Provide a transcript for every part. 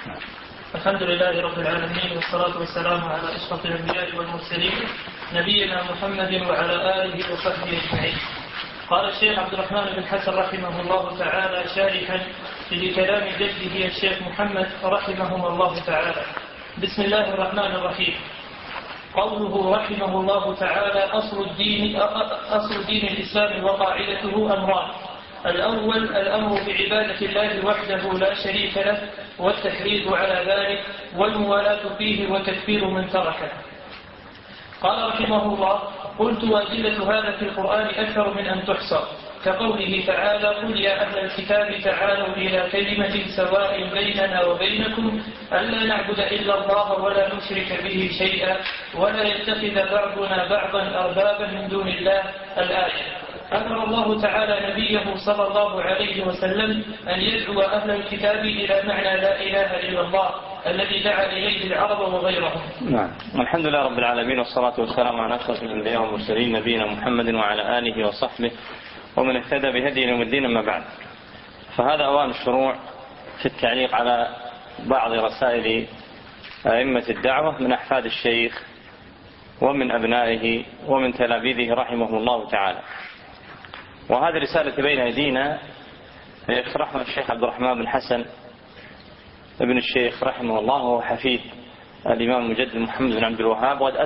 الحمد لله رب العالمين، والصلاة والسلام على أشرف الأنبياء والمرسلين نبينا محمد وعلى آله وصحبه أجمعين. قال الشيخ عبد الرحمن بن حسن رحمه الله تعالى شارحا لكلام جده الشيخ محمد رحمهم الله تعالى: بسم الله الرحمن الرحيم. قوله رحمه الله تعالى: أصل دين الإسلام وقاعدته أمران: الأول الأمر بعبادة الله وحده لا شريك له والتحريض على ذلك والموالاة فيه وتكفير من تركه. قال رحمه الله: قلت: وأدلة هذا في القرآن أكثر من أن تحصى، كقوله تعالى: قل يا أهل الكتاب تعالوا إلى كلمة سواء بيننا وبينكم ألا نعبد إلا الله ولا نشرك به شيئا ولا يتخذ بعضنا بعضا أربابا من دون الله. الآية. أمر الله تعالى نبيه صلى الله عليه وسلم أن يدعو أهل الكتاب إلى معنى لا إله إلا الله الذي دعا إليه العرب وغيرهم. نعم. الحمد لله رب العالمين، والصلاة والسلام على أشرف الأنبياء والمرسلين نبينا محمد وعلى آله وصحبه ومن اهتدى بهديه يوم الدين. أما بعد، فهذا أوان الشروع في التعليق على بعض رسائل أئمة الدعوة من أحفاد الشيخ ومن أبنائه ومن تلاميذه رحمه الله تعالى. وهذه رسالة بين أيدينا يشرحها الشيخ عبد الرحمن بن حسن ابن الشيخ رحمه الله، وهو حفيد الإمام المجدد محمد بن عبد الوهاب، وقد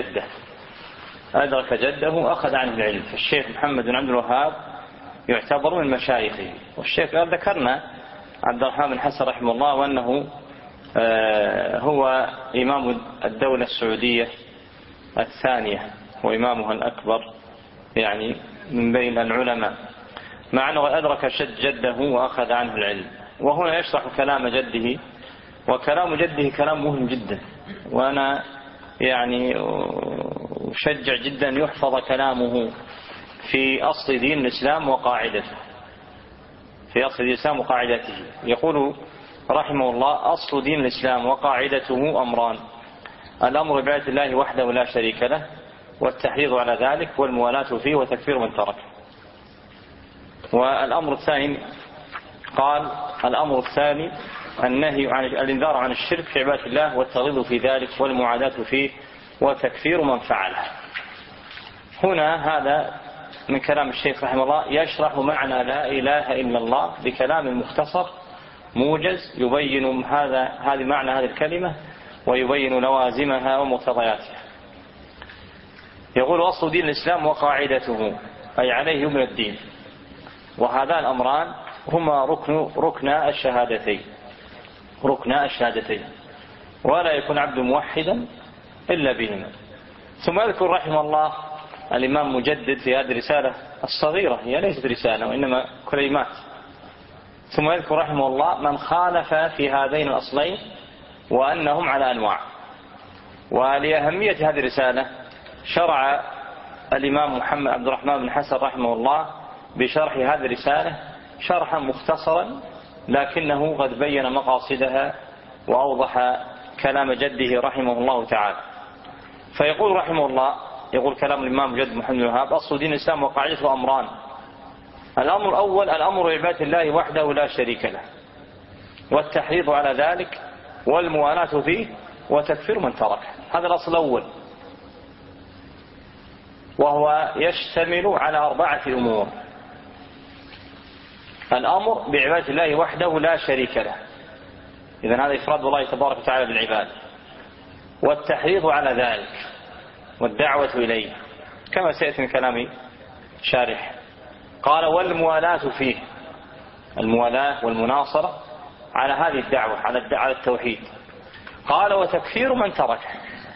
أدرك جده وأخذ عنه العلم. فالشيخ محمد بن عبد الوهاب يعتبر من مشايخه. والشيخ قال ذكرنا عبد الرحمن بن حسن رحمه الله وأنه هو إمام الدولة السعودية الثانية وإمامها الأكبر، يعني من بين العلماء، مع أنه أدرك جده وأخذ عنه العلم. وهنا يشرح كلام جده، وكلام جده كلام مهم جدا، وأنا يعني أشجع جدا يحفظ كلامه في أصل دين الإسلام وقاعدته. يقول رحمه الله: أصل دين الإسلام وقاعدته أمران: الأمر بعبادة الله وحده لا شريك له والتحريض على ذلك والموالاة فيه وتكفير من تركه. والأمر الثاني قال: الأمر الثاني النهي عن الانذار عن الشرك في عبادة الله والترغيب في ذلك والمعاداة فيه وتكفير من فعله. هنا هذا من كلام الشيخ رحمه الله يشرح معنى لا إله إلا الله بكلام مختصر موجز يبين هذه معنى هذه الكلمة ويبين لوازمها ومقتضياتها. يقول: أصل دين الإسلام وقاعدته، أي عليه يبنى الدين. وهذان الأمران هما ركن الشهادتين، ولا يكون عبد موحدا إلا بهما. ثم يذكر رحمه الله الإمام مجدد في هذه الرسالة الصغيرة، هي ليست رسالة وإنما كلمات. ثم يذكر رحمه الله من خالف في هذين الأصلين وأنهم على أنواع. ولأهمية هذه الرسالة شرع الإمام محمد عبد الرحمن بن حسن رحمه الله بشرح هذه الرسالة شرحا مختصرا، لكنه قد بين مقاصدها وأوضح كلام جده رحمه الله تعالى. فيقول رحمه الله، يقول كلام الإمام جد محمد بن الوهاب: أصل دين الإسلام وقاعدته أمران: الأمر الأول الأمر بعبادة الله وحده لا شريك له والتحريض على ذلك والموالاة فيه وتكفير من تركه. هذا الأصل الأول، وهو يشتمل على 4 أمور: الأمر بعبادة الله وحده لا شريك له، إذن هذا إفراد الله تبارك وتعالى بالعبادة، والتحريض على ذلك والدعوة إليه كما سيأتي من كلام شارح. قال: والموالاة فيه، الموالاة والمناصرة على هذه الدعوة، على التوحيد. قال: وتكفير من تركه،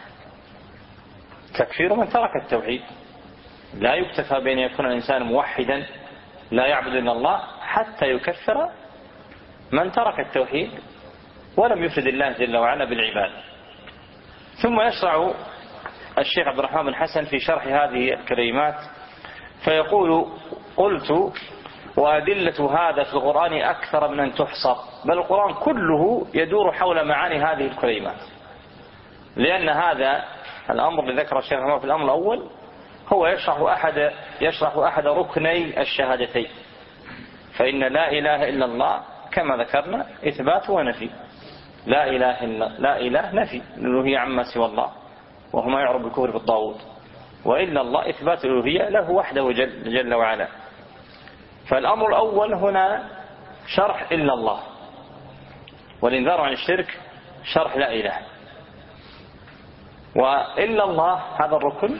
تكفير من ترك التوحيد. لا يكتفى بأن يكون الإنسان موحدا لا يعبد إلا الله حتى يكفر من ترك التوحيد ولم يفرد الله جل وعلا بالعبادة. ثم يشرع الشيخ عبد الرحمن بن حسن في شرح هذه الكلمات فيقول: قلت: وأدلة هذا في القرآن أكثر من أن تحصى، بل القرآن كله يدور حول معاني هذه الكلمات، لأن هذا الأمر الذي ذكر الشيخ في الأمر الأول هو يشرح أحد ركني الشهادتين. فإن لا إله إلا الله كما ذكرنا إثبات ونفي، لا إله نفي الألوهية عما سوى الله، وهو ما يعرف بالكفر بالطاغوت، وإلا الله إثبات الألوهية له وحده جل وعلا. فالأمر الأول هنا شرح إلا الله، والإنذار عن الشرك شرح لا إله. وإلا الله هذا الركن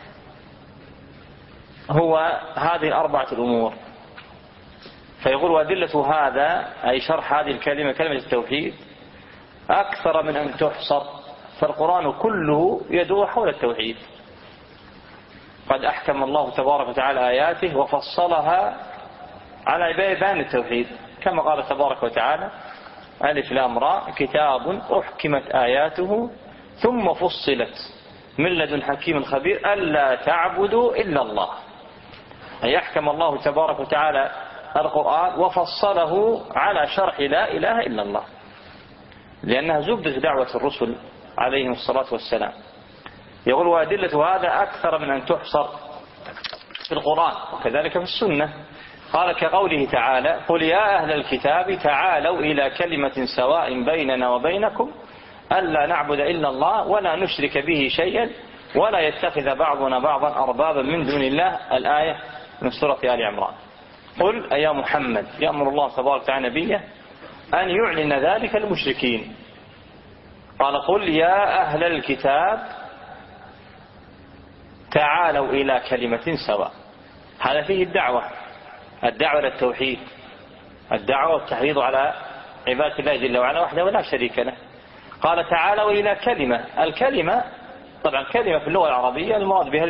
هو هذه الأربعة الأمور. فيقول وأدلة هذا أي شرح هذه الكلمة كلمة التوحيد أكثر من أن تحصر، فالقرآن كله يدور حول التوحيد. قد أحكم الله تبارك وتعالى آياته وفصلها على بيان التوحيد، كما قال تبارك وتعالى ألف لام راء كتاب أحكمت آياته ثم فصلت من لدن حكيم خبير ألا تعبدوا إلا الله. أي يحكم الله تبارك وتعالى القرآن وفصله على شرح لا إله إلا الله، لأنها زبدة دعوة الرسل عليهم الصلاة والسلام. يقول وأدلة هذا أكثر من أن تحصر في القرآن وكذلك في السنة. قال كقوله تعالى قل يا أهل الكتاب تعالوا إلى كلمة سواء بيننا وبينكم ألا نعبد إلا الله ولا نشرك به شيئا ولا يتخذ بعضنا بعضا أربابا من دون الله. الآية من سورة آل عمران. قل يا محمد يأمر الله تبارك وتعالى نبيه أن يعلن ذلك المشركين. قال قل يا أهل الكتاب تعالوا إلى كلمة سواء. هذا فيه الدعوة للتوحيد، الدعوة والتحريض على عبادة الله جل وعلا وحده ولا شريك له. قال تعالوا إلى كلمة. الكلمة طبعا كلمة في اللغة العربية المراد بها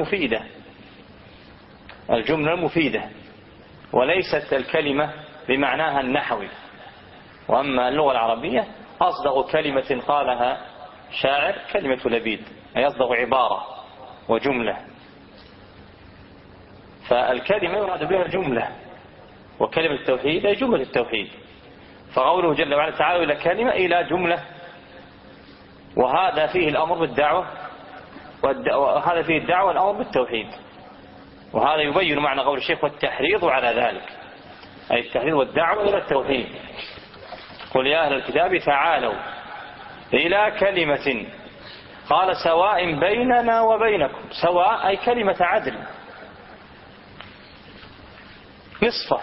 الجملة المفيدة وليست الكلمة بمعناها النحوي. وأما اللغة العربية أصدق كلمة قالها شاعر كلمة لبيد، أي أصدق عبارة وجملة. فالكلمة يراد بها الجملة، وكلمة التوحيد هي جملة التوحيد. فقوله جل وعلا تعالوا إلى كلمة إلى جملة، وهذا فيه الأمر بالدعوة وهذا فيه الدعوة والأمر بالتوحيد. وهذا يبين معنى قول الشيخ والتحريض على ذلك، أي التحريض والدعوة إلى التوحيد. قل يا أهل الكتاب تعالوا إلى كلمة قال سواء بيننا وبينكم. سواء أي كلمة عدل نصفه،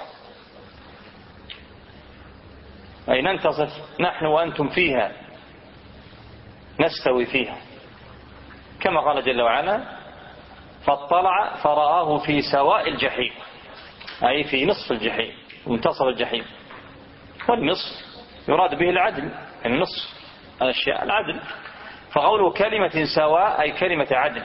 أي ننتصف نحن وأنتم فيها، نستوي فيها، كما قال جل وعلا فاطلع فرآه في سواء الجحيم، أي في نصف الجحيم منتصف الجحيم. والنصف يراد به العدل، النصف الأشياء العدل. فقوله كلمة سواء أي كلمة عدل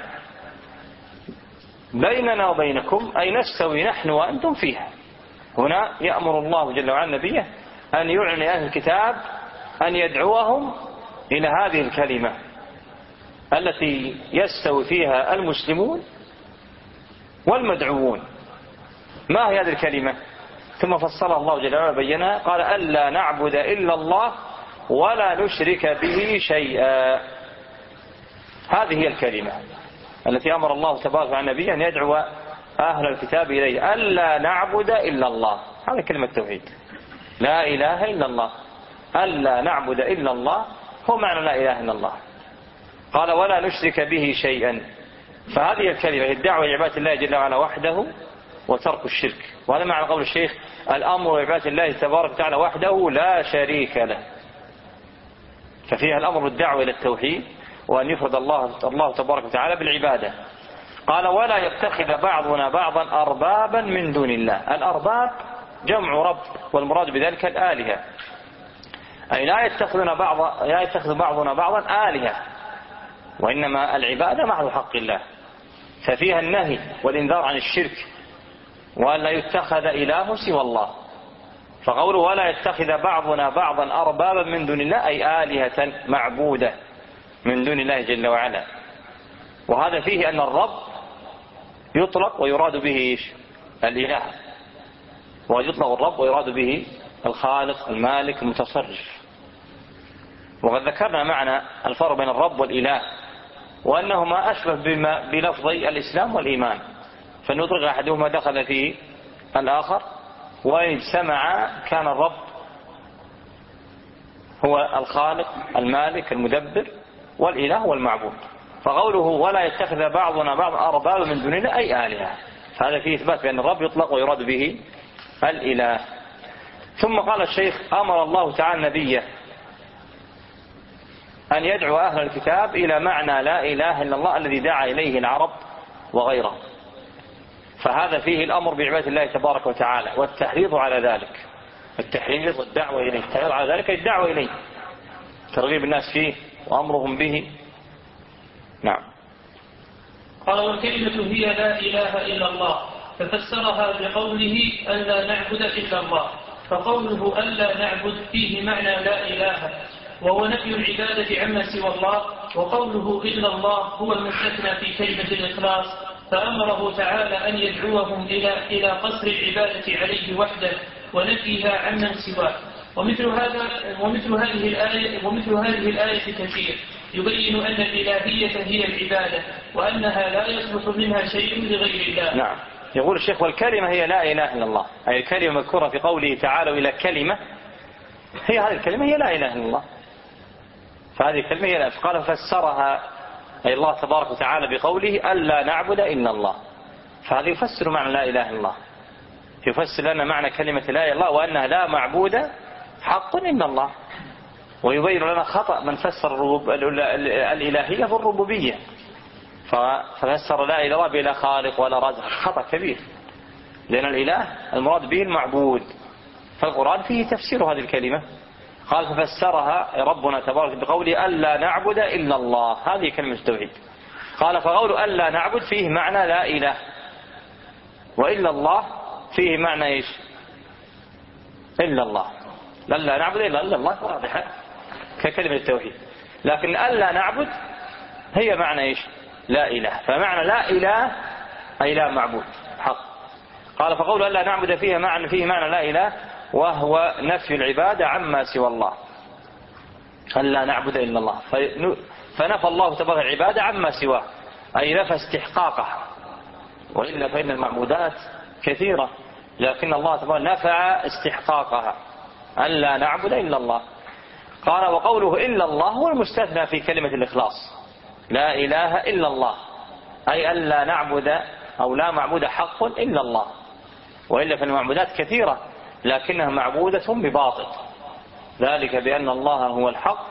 بيننا وبينكم، أي نستوي نحن وأنتم فيها. هنا يأمر الله جل وعلا نبيه أن يعلن أهل الكتاب أن يدعوهم إلى هذه الكلمة التي يستوي فيها المسلمون والمدعوون. ما هي هذه الكلمة؟ ثم فصلها الله جل وعلا بينها قال ألا نعبد إلا الله ولا نشرك به شيئا. هذه هي الكلمة التي أمر الله تبارك وتعالى نبيه أن يدعو أهل الكتاب إليه ألا نعبد إلا الله. هذا كلمة التوحيد، لا إله إلا الله، ألا نعبد إلا الله هو معنى لا إله إلا الله. قال ولا نشرك به شيئا. فهذه الكلمة الدعوة لعبادة الله جل وعلا وحده وترك الشرك. وهذا معنى قول الشيخ الأمر لعبادة الله تبارك وتعالى وحده لا شريك له. ففيها الأمر بالدعوة إلى التوحيد وأن يفرد الله تبارك وتعالى بالعبادة. قال ولا يتخذ بعضنا بعضا أربابا من دون الله. الأرباب جمع رب، والمراد بذلك الآلهة، أي لا يتخذ بعضنا بعضا آلهة، وإنما العبادة محض حق الله. ففيها النهي والإنذار عن الشرك وأن لا يتخذ إله سوى الله. فقوله ولا يتخذ بعضنا بعضا أربابا من دون الله أي آلهة معبودة من دون الله جل وعلا. وهذا فيه أن الرب يطلق ويراد به الإله، ويطلق الرب ويراد به الخالق المالك المتصرف. وقد ذكرنا معنى الفرق بين الرب والإله وأنهما أشبه بلفظي الإسلام والإيمان، فنطلق أحدهما دخل فيه الآخر، وإن اجتمع كان الرب هو الخالق المالك المدبر، والإله والمعبود. فقوله ولا يتخذ بعضنا بعض أربابا من دون الله أي آلهة، فهذا فيه إثبات بأن الرب يطلق ويراد به الإله. ثم قال الشيخ أمر الله تعالى نبيه أن يدعو أهل الكتاب إلى معنى لا إله إلا الله الذي دعا إليه العرب وغيره، فهذا فيه الأمر بعبادة الله تبارك وتعالى والتحريض على ذلك، التحريض والدعوة إليه، التحريض على ذلك الدعوة إليه، ترغيب الناس فيه وأمرهم به. نعم. قال والكلمة هي لا إله إلا الله، ففسرها بقوله ألا نعبد إلا الله، فقوله ألا نعبد فيه معنى لا إله، وهو نفي العبادة عما سوى الله، وقوله إلا الله هو المستثنى في كلمة الإخلاص، فأمره تعالى أن يدعوهم إلى قصر العبادة عليه وحده ونفيها عمن سواه. ومثل هذه الآية كثير يبين أن الإلهية هي العبادة، وأنها لا يصلح منها شيء لغير الله. نعم. يقول الشيخ والكلمة هي لا إله إلا الله، أي الكلمة مذكورة في قوله تعالى إلى كلمة، هي هذه الكلمة هي لا إله إلا الله، فهذه الكلمة هي لا. قال فسرها أي الله تبارك وتعالى بقوله ألا نعبد إلا الله، فهذا يفسر معنى لا إله إلا الله، يفسر لنا معنى كلمة لا إله إلا الله وأنها لا معبود حق إلا الله، ويبين لنا خطأ من فسر الإلهية بالربوبية، ففسر لا إله إلا الله بلا خالق ولا رازق، خطأ كبير، لأن الإله المراد به المعبود، فالقرآن فيه تفسير هذه الكلمة. قال ففسرها ربنا تبارك بقوله ألا نعبد إلا الله، هذه كلمة التوحيد. قال فقول ألا نعبد فيه معنى لا إله، وإلا الله فيه معنى إيش؟ إلا الله، لا نعبد إلا الله واضحة ككلمة التوحيد، لكن ألا نعبد هي معنى إيش؟ لا إله، فمعنى لا إله أي لا معبود حق. قال فقول ألا نعبد فيه معنى لا إله، وهو نفي العبادة عما سوى الله، ألا نعبد إلا الله، فنفى الله تبارك العبادة عما سواه، أي نفى استحقاقها، وإلا فإن المعبودات كثيرة، لكن الله تبارك نفى استحقاقها، ألا نعبد إلا الله. قال وقوله إلا الله هو المستثنى في كلمة الإخلاص، لا إله إلا الله، أي ألا نعبد أو لا معبود حق إلا الله، وإلا فالمعبودات كثيرة لكنها معبودة بباطل، ذلك بأن الله هو الحق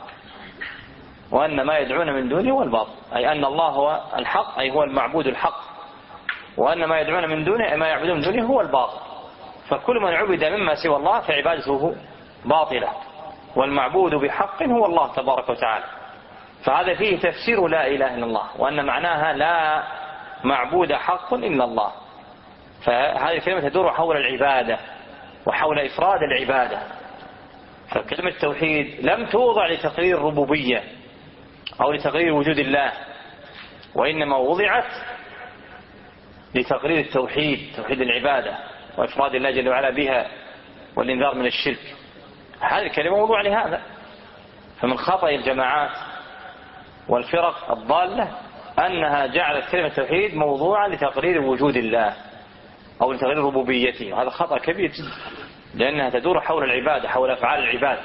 وأن ما يدعون من دونه هو الباطل، أي أن الله هو الحق أي هو المعبود الحق، وأن ما يدعون من دونه ما يعبدون من دونه هو الباطل، فكل من عبد مما سوى الله فعبادته باطلة، والمعبود بحق هو الله تبارك وتعالى. فهذا فيه تفسير لا إله إلا الله، وأن معناها لا معبود حق إلا الله، فهذه الكلمة تدور حول العبادة وحول إفراد العبادة، فكلمة التوحيد لم توضع لتقرير الربوبية أو لتقرير وجود الله، وإنما وضعت لتقرير التوحيد، توحيد العبادة وإفراد الله جل وعلا بها والإنذار من الشرك. هذه الكلمة موضوع لهذا، فمن خطأ الجماعات والفرق الضالة أنها جعلت كلمة التوحيد موضوعا لتقرير وجود الله أو لتقرير ربوبيته، وهذا خطأ كبير جدا، لأنها تدور حول العبادة، حول أفعال العباد.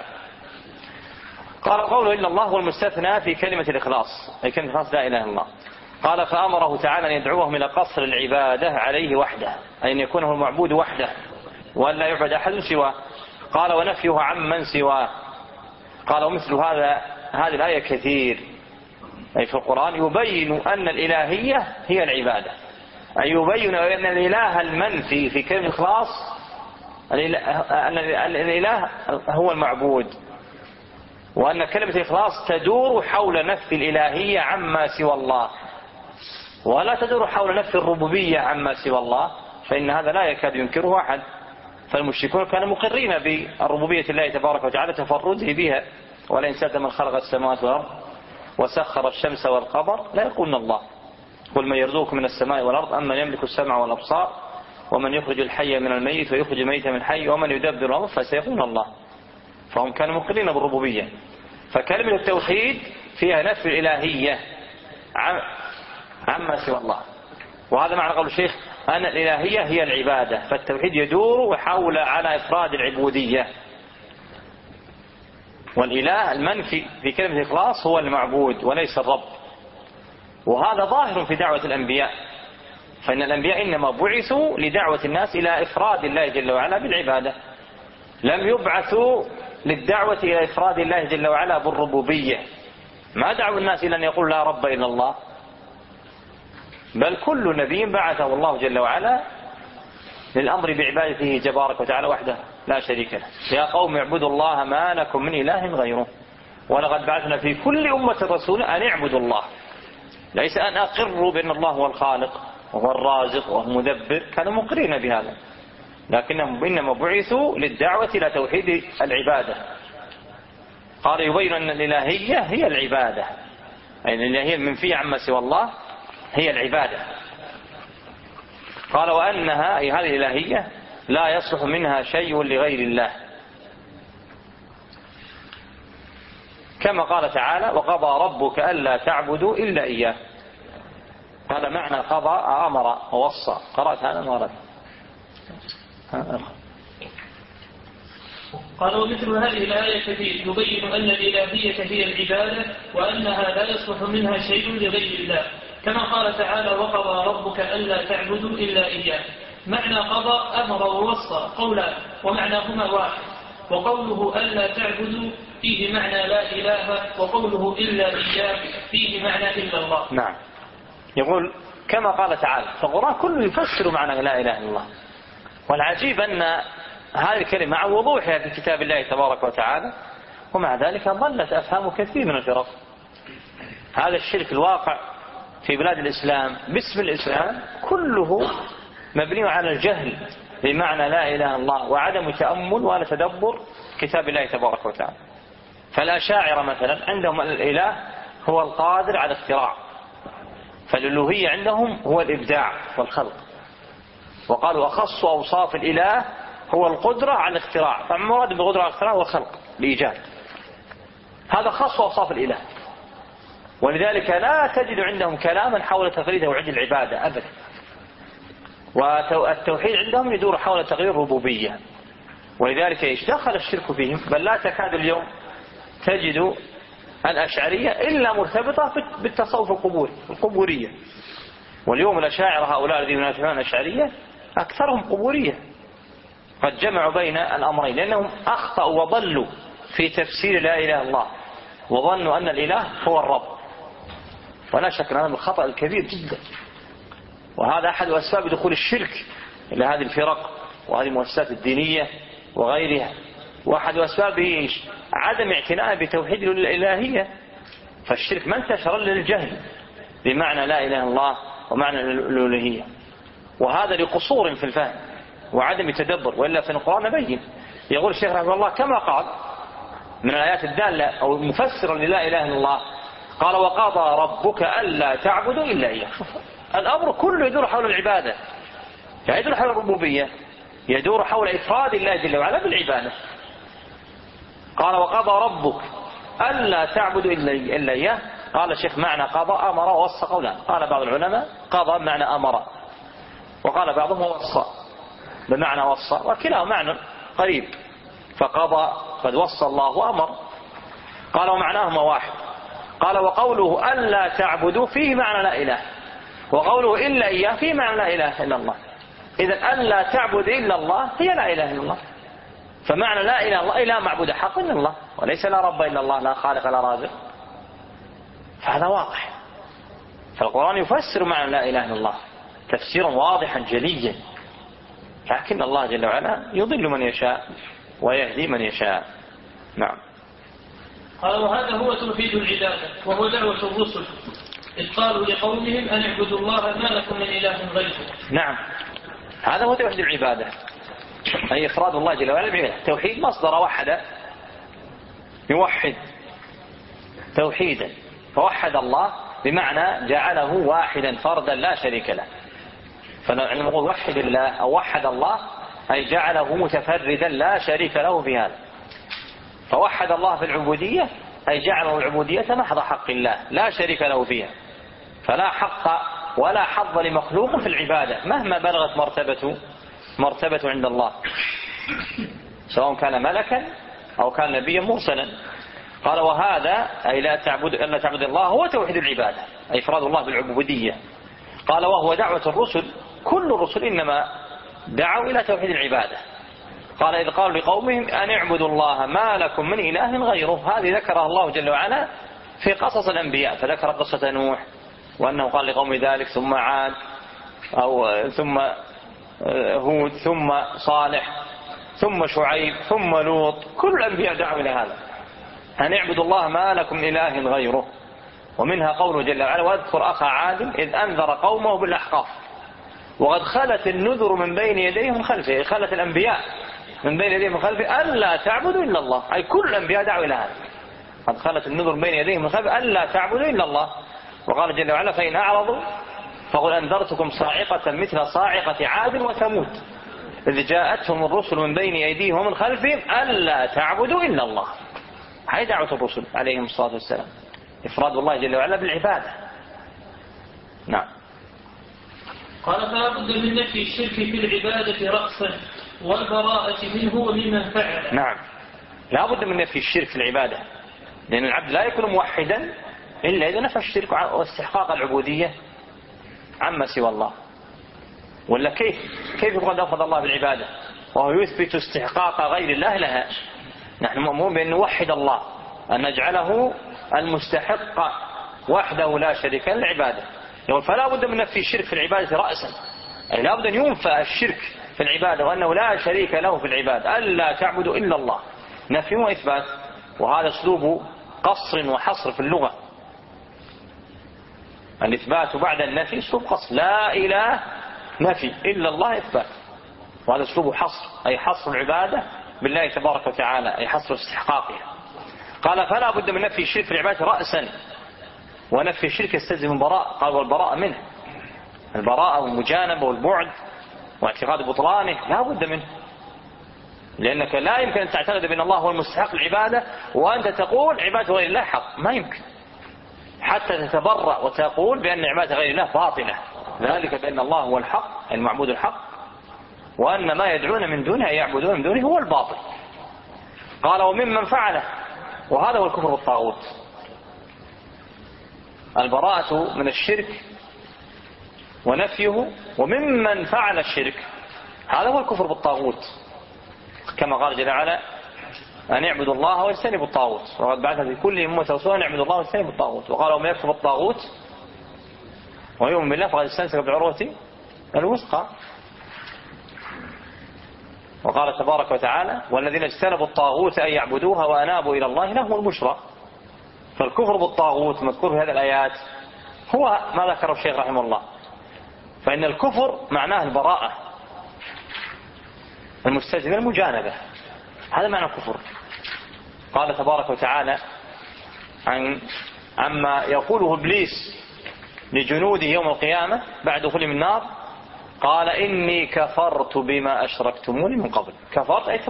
قال قوله إلا الله هو المستثنى في كلمة الإخلاص، أي كلمة الإخلاص لا إله إلا الله. قال فأمره تعالى أن يدعوهم إلى قصر العبادة عليه وحده، أي أن يكون هو المعبود وحده وأن لا يعبد أحد سواه. قال ونفيه عمن سواه. قال ومثل هذه الآية كثير، أي في القرآن يبين أن الإلهية هي العبادة، أي يبين أن الإله المنفي في كلمة الإخلاص أن الإله هو المعبود، وأن كلمة الإخلاص تدور حول نفي الإلهية عما سوى الله، ولا تدور حول نفي الربوبية عما سوى الله، فإن هذا لا يكاد ينكره أحد. فالمشركون كانوا مقرين بالربوبية الله تبارك وتعالى تفرده بها، ولئن سألت من خلق السماوات والأرض وسخر الشمس والقمر لا يقولون الله، قل من يرزقكم من السماء والأرض أمن يملك السمع والأبصار ومن يخرج الحي من الميت ويخرج الميت من الحي ومن يدبر الأمر فسيقولون الله. فهم كانوا مقرين بالربوبية. فكلمة التوحيد فيها نفي الإلهية عما سوى الله، وهذا معنى قول الشيخ أن الإلهية هي العبادة، فالتوحيد يدور حول على إفراد العبودية. والإله المنفي في كلمة الإخلاص هو المعبود وليس الرب. وهذا ظاهر في دعوة الأنبياء، فإن الأنبياء إنما بعثوا لدعوة الناس إلى إفراد الله جل وعلا بالعبادة، لم يبعثوا للدعوة إلى إفراد الله جل وعلا بالربوبية. ما دعوا الناس إلى أن يقول لا رب إلا الله، بل كل نبي بعثه الله جل وعلا للأمر بعبادته تبارك وتعالى وحده لا شريك له. يا قوم اعبدوا الله ما لكم من إله غيره ولقد بعثنا في كل أمة رسولا أن اعبدوا الله، ليس أن أقروا بأن الله هو الخالق وهو الرازق وهو المدبر، كانوا مقرين بهذا، لكنهم إنما بعثوا للدعوة إلى توحيد العبادة. قال يبين أن الإلهية هي العبادة، أي الإلهية المنفية عما سوى الله هي العبادة. قال وأنها أي هذه الإلهية لا يصلح منها شيء لغير الله، كما قال تعالى وقضى ربك ألا تعبدوا إلا إياه. هذا معنى قضى أمر ووصى. قرأت هذا مرة. قال ومثل هذه الآية كثير يبين أن الإلهية هي العبادة وأنها لا يصلح منها شيء لغير الله، كما قال تعالى وقضى ربك ألا تعبدوا إلا إياه. معنى قضى أمر ووصى قولان ومعناهما واحد، وقوله ألا تعبدوا فيه معنى لا إله، وقوله إلا إياه فيه معنى إلا الله. نعم، يقول كما قال تعالى، فالقرآن كله يفسر معنى لا إله إلا الله. والعجيب أن هذه الكلمة مع وضوحها في كتاب الله تبارك وتعالى، ومع ذلك ظلت أفهام كثير من الفرق. هذا الشرك الواقع في بلاد الإسلام باسم الإسلام كله مبني على الجهل بمعنى لا إله إلا الله وعدم تأمل ولا تدبر كتاب الله تبارك وتعالى. فالأشاعرة مثلا عندهم الإله هو القادر على الاختراع، فالألوهية عندهم هو الإبداع والخلق، وقالوا أخص أوصاف الإله هو القدرة على الاختراع، فالمراد بالقدرة على الاختراع هو الخلق الإيجاد، هذا خاص أوصاف الإله. ولذلك لا تجد عندهم كلاما حول تفريد توحيد العبادة أبدا، والتوحيد عندهم يدور حول تغيير الربوبية. ولذلك دخل الشرك فيهم، بل لا تكاد اليوم تجد الأشعرية إلا مرتبطة بالتصوف القبورية. واليوم الأشاعرة هؤلاء الذين ينافعون الأشعرية أكثرهم قبورية، قد جمعوا بين الأمرين، لأنهم أخطأوا وضلوا في تفسير لا إله إلا الله، وظنوا أن الإله هو الرب، ولا شك أن هذا الخطأ الكبير جدا. وهذا أحد أسباب دخول الشرك إلى هذه الفرق وهذه المؤسسات الدينية وغيرها، وأحد أسبابه عدم اعتناء بتوحيد الإلهية. فالشرك ما انتشر إلا للجهل بمعنى لا إله إلا الله ومعنى الألوهية، وهذا لقصور في الفهم وعدم التدبر، وإلا في القرآن بين. يقول الشيخ رحمه الله كما قال من الآيات الدالة أو المفسرة للا إله إلا الله، قال وقضى ربك ألا تعبدوا إلا إياه. الأمر كله يدور حول العبادة، لا يدور حول الربوبية، يدور حول إفراد الله جل وعلا بالعبادة. قال وقضى ربك ألا تعبدوا إلا إياه. قال الشيخ معنى قضى أمر ووصى قولان. قال بعض العلماء قضى بمعنى أمر، وقال بعضهم وصى بمعنى وصى، وكلاه معنى قريب. فقضى قد وصى الله وأمر. قال ومعناهما واحد. قال وقوله ألا تعبدوا فيه معنى لا إله، وقوله إلا إياه فيه معنى لا إله إلا الله. إذن ألا تعبد إلا الله هي لا إله إلا الله، فمعنى لا إله إلا الله لا معبود حق إلا الله، وليس لا رب إلا الله، لا خالق لا رازق. فهذا واضح. فالقرآن يفسر معنى لا إله إلا الله تفسيرا واضحا جليا، لكن الله جل وعلا يضل من يشاء ويهدي من يشاء. نعم. قال وهذا هو توحيد العبادة، وهو دعوة الرسل إذ قالوا لقومهم أن اعبدوا الله ما لكم من إله غيره. نعم، هذا هو توحيد العبادة، أي إفراد الله جل وعلا بالعبادة. توحيد مصدر وحد، يوحد توحيدا، فوحد الله بمعنى جعله واحدا فردا لا شريك له. فعندما نقول وحد الله أو وحد الله أي جعله متفردا لا شريك له في هذا. فوحد الله في العبودية أي جعله العبودية محض حق الله لا شريك له فيها، فلا حق ولا حظ لمخلوق في العبادة مهما بلغت مرتبة عند الله، سواء كان ملكا أو كان نبيا مرسلا. قال وهذا أي لا تعبد الله هو توحيد العبادة، أي إفراد الله بالعبودية. قال وهو دعوة الرسل، كل الرسل إنما دعوا إلى توحيد العبادة. قال إذ قالوا لقومهم أن اعبدوا الله ما لكم من إله غيره. هذه ذكرها الله جل وعلا في قصص الأنبياء، فذكر قصة نوح وأنه قال لقوم ذلك، ثم عاد ثم هود، ثم صالح، ثم شعيب، ثم لوط. كل الأنبياء دعوا إلى هذا، أن اعبدوا الله ما لكم من إله غيره. ومنها قوله جل وعلا واذكر أخا عاد إذ أنذر قومه بالأحقاف وقد خلت النذر من بين يديهم خلفه. خلت الأنبياء من بين يديهم خلفه ألا تعبدوا إلا الله، أي كل الأنبياء دعوا إلى هذا. قد خلت النذر من بين يديهم خلفه ألا تعبدوا إلا الله. وقال جل وعلا فإن أعرضوا فقل أنذرتكم صاعقة مثل صاعقة عاد وثمود إذ جاءتهم الرسل من بين أيديهم ومن خلفهم ألا تعبدوا إلا الله. هذه دعوة الرسل عليهم الصلاة والسلام، إفراد الله جل وعلا بالعبادة. نعم. قال فلا بد من نفي الشرك في العبادة رأسا والبراءة منه وممن فعل. نعم، لا بد من نفي الشرك في العبادة، لأن العبد لا يكون موحدا إلا إذا نفى الشرك واستحقاق العبودية عما سوى الله. ولا كيف يقول أفرد الله بالعبادة وهو يثبت استحقاق غير الله لها؟ نحن مأمورون بأن نوحد الله، أن نجعله المستحق وحده لا شريك له للعبادة. يقول فلا بد من نفي الشرك في العبادة رأسا، أي لا بد أن ينفى الشرك في العبادة وأنه لا شريك له في العبادة، ألا تعبدوا إلا الله، نفي وإثبات. وهذا أسلوب قصر وحصر في اللغة، الإثبات بعد النفي أسلوب قصر، لا إله نفي إلا الله إثبات، وهذا أسلوب حصر، أي حصر العبادة بالله تبارك وتعالى، أي حصر استحقاقها. قال فلا بد من نفي الشرك في العبادة رأسا، ونفي الشرك يستلزم البراء. قال والبراء منه، البراءة والمجانبة والبعد واعتقاد بطلانه لا بد منه، لأنك لا يمكن أن تعتقد بأن الله هو المستحق العبادة وأنت تقول عبادة غير الله حق، ما يمكن، حتى تتبرأ وتقول بأن عبادة غير الله باطلة، ذلك بأن الله هو الحق المعبود الحق، وأن ما يدعون من دونه أي يعبدون من دونه هو الباطل. قال وممن فعله، وهذا هو الكفر بالطاغوت، البراءة من الشرك ونفيه، وممن فعل الشرك هذا هو الكفر بالطاغوت، كما قال جل وعلا أن يعبدوا الله واجتنبوا الطاغوت وقد بعث في كل أمة رسولا أن يعبدوا الله واجتنبوا الطاغوت. وقال ومن يكفر بالطاغوت ويؤمن بالله فقد استمسك بالعروة الوثقى. وقال تبارك وتعالى والذين اجتنبوا الطاغوت أن يعبدوها وأنابوا إلى الله لهم البشرى. فالكفر بالطاغوت مذكور في هذه الآيات هو ما ذكره الشيخ رحمه الله، فإن الكفر معناه البراءة المستلزم المجانبة، هذا معنى الكفر. قال تبارك وتعالى عما يقوله إبليس لجنوده يوم القيامة بعد دخولهم النار، قال إني كفرت بما أشركتموني من قبل. كفرت أي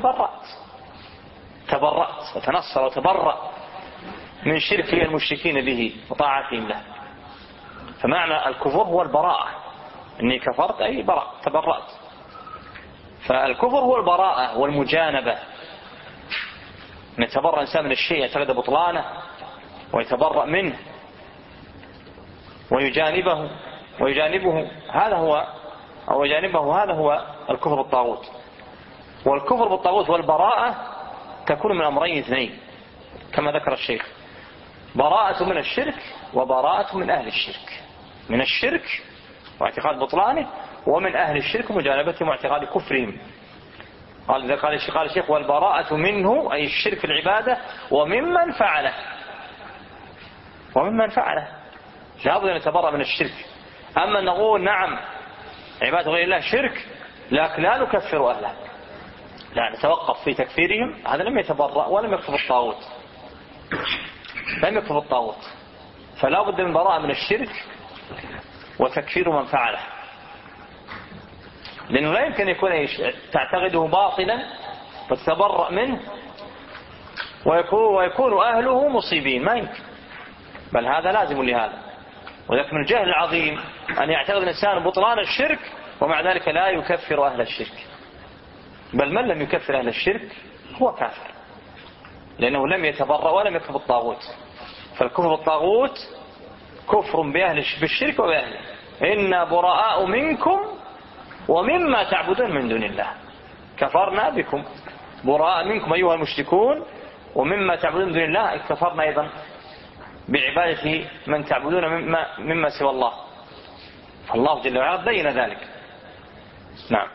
تبرأت وتنصر وتبرأ من شرك المشركين به وطاعتهم له. فمعنى الكفر هو البراءة، إني كفرت أي تبرأت. فالكفر هو البراءة والمجانبة، أن يتبرأ الإنسان من الشيء يعتقد بطلانه ويتبرأ منه ويجانبه هذا هو الكفر بالطاغوت. والكفر بالطاغوت والبراءة تكون من أمرين اثنين كما ذكر الشيخ، براءة من الشرك وبراءة من أهل الشرك، من الشرك واعتقاد بطلانه، ومن أهل الشرك مجانبتهم واعتقاد كفرهم. قال الشيخ والبراءة منه أي الشرك في العبادة وممن فعله لا بد أن يتبرأ من الشرك. أما نقول نعم عبادة غير الله شرك لكن لا نكفر أهله، لا نتوقف في تكفيرهم، هذا لم يتبرأ ولم يكفر الطاغوت، فلا بد من براءة من الشرك وتكفير من فعله، لأنه لا يمكن يكون تعتقده باطلا فتتبرأ منه ويكون أهله مصيبين، ما يمكن، بل هذا لازم لهذا. وذلك من الجهل العظيم أن يعتقد الإنسان بطلان الشرك ومع ذلك لا يكفر أهل الشرك، بل من لم يكفر أهل الشرك هو كافر. لأنه لم يتبرأ ولم يكفر بالطاغوت. فالكفر بالطاغوت كفر بالشرك وبأهله. إنا براء منكم ومما تعبدون من دون الله، كفرنا بكم، براء منكم أيها المشركون ومما تعبدون من دون الله، كفرنا أيضا بعبادة من تعبدون مما سوى الله. فالله جل وعلا بين ذلك. نعم.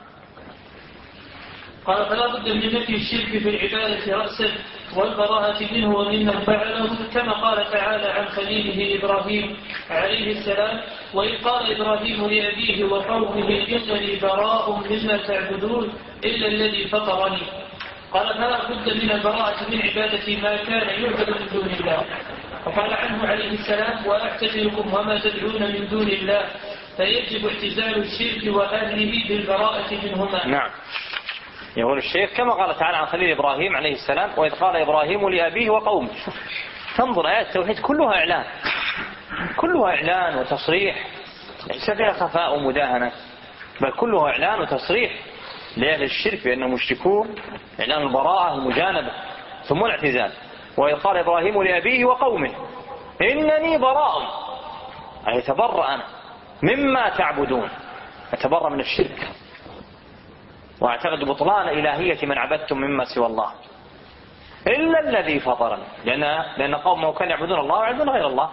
قال فلا بد من نفي الشرك في العبادة رأسا والبراءة منه وممن فعله، كما قال تعالى عن خليله إبراهيم عليه السلام: وإذ قال إبراهيم لأبيه وقومه إنني براء مما تعبدون إلا الذي فطرني. قال فلا بد من البراءة من عبادة ما كان يعبد من دون الله. وقال عنه عليه السلام: وأعتزلكم وما تدعون من دون الله، فيجب اعتزال الشرك وأهله بالبراءة منهما. نعم. يقول الشيخ كما قال تعالى عن خليل إبراهيم عليه السلام: وإذ قال إبراهيم لأبيه وقومه. تنظر آيات التوحيد كلها إعلان، كلها إعلان وتصريح، ليس فيها خفاء ومداهنة، بل كلها إعلان وتصريح لأهل الشرك بأنهم مشركون، إعلان البراءة المجانبة ثم الاعتزال. وإذ قال إبراهيم لأبيه وقومه إنني براء، أي تبرأ أنا مما تعبدون، أتبرأ من الشرك واعتقد بطلان إلهية من عبدتم مما سوى الله إلا الذي فطرني، لأن قومه كانوا يعبدون الله ويعبدون غير الله،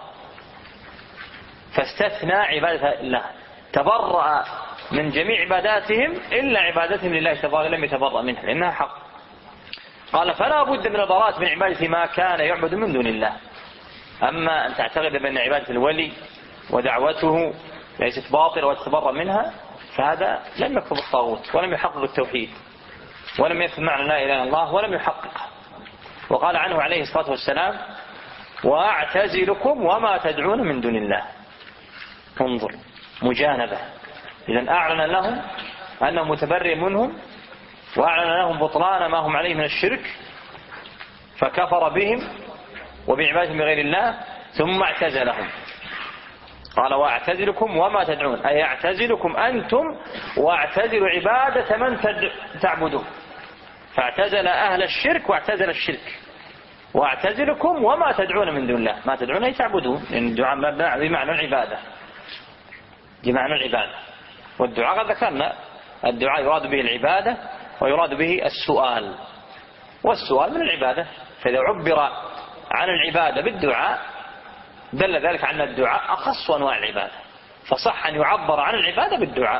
فاستثنى عبادة الله، تبرأ من جميع عباداتهم إلا عبادتهم لله تبارك لم يتبرأ منها لأنها حق. قال فلا بد من البراءة من عبادة ما كان يعبد من دون الله. أما أن تعتقد بأن عبادة الولي ودعوته ليست باطلة وتتبرأ منها، فهذا لم يكفر بالطاغوت ولم يحقق التوحيد ولم يفهم معنى لا إله إلا الله ولم يحققه. وقال عنه عليه الصلاة والسلام: وأعتزلكم وما تدعون من دون الله. انظر، مجانبة. إذن أعلن لهم أنه متبرئ منهم وأعلن لهم بطلان ما هم عليه من الشرك، فكفر بهم وبعبادهم غير الله ثم اعتزلهم. قال وأعتزلكم وما تدعون، أي أعتزلكم أنتم وأعتزل عبادة من تعبدون، فاعتزل أهل الشرك واعتزل الشرك. وأعتزلكم وما تدعون من دون الله، ما تدعون أي تعبدون، لأن الدعاء بمعنى العبادة، بمعنى العبادة. والدعاء قد ذكرنا الدعاء يراد به العبادة ويراد به السؤال، والسؤال من العبادة. فإذا عبر عن العبادة بالدعاء دل ذلك على أن الدعاء أخص أنواع العبادة، فصح أن يعبر عن العبادة بالدعاء.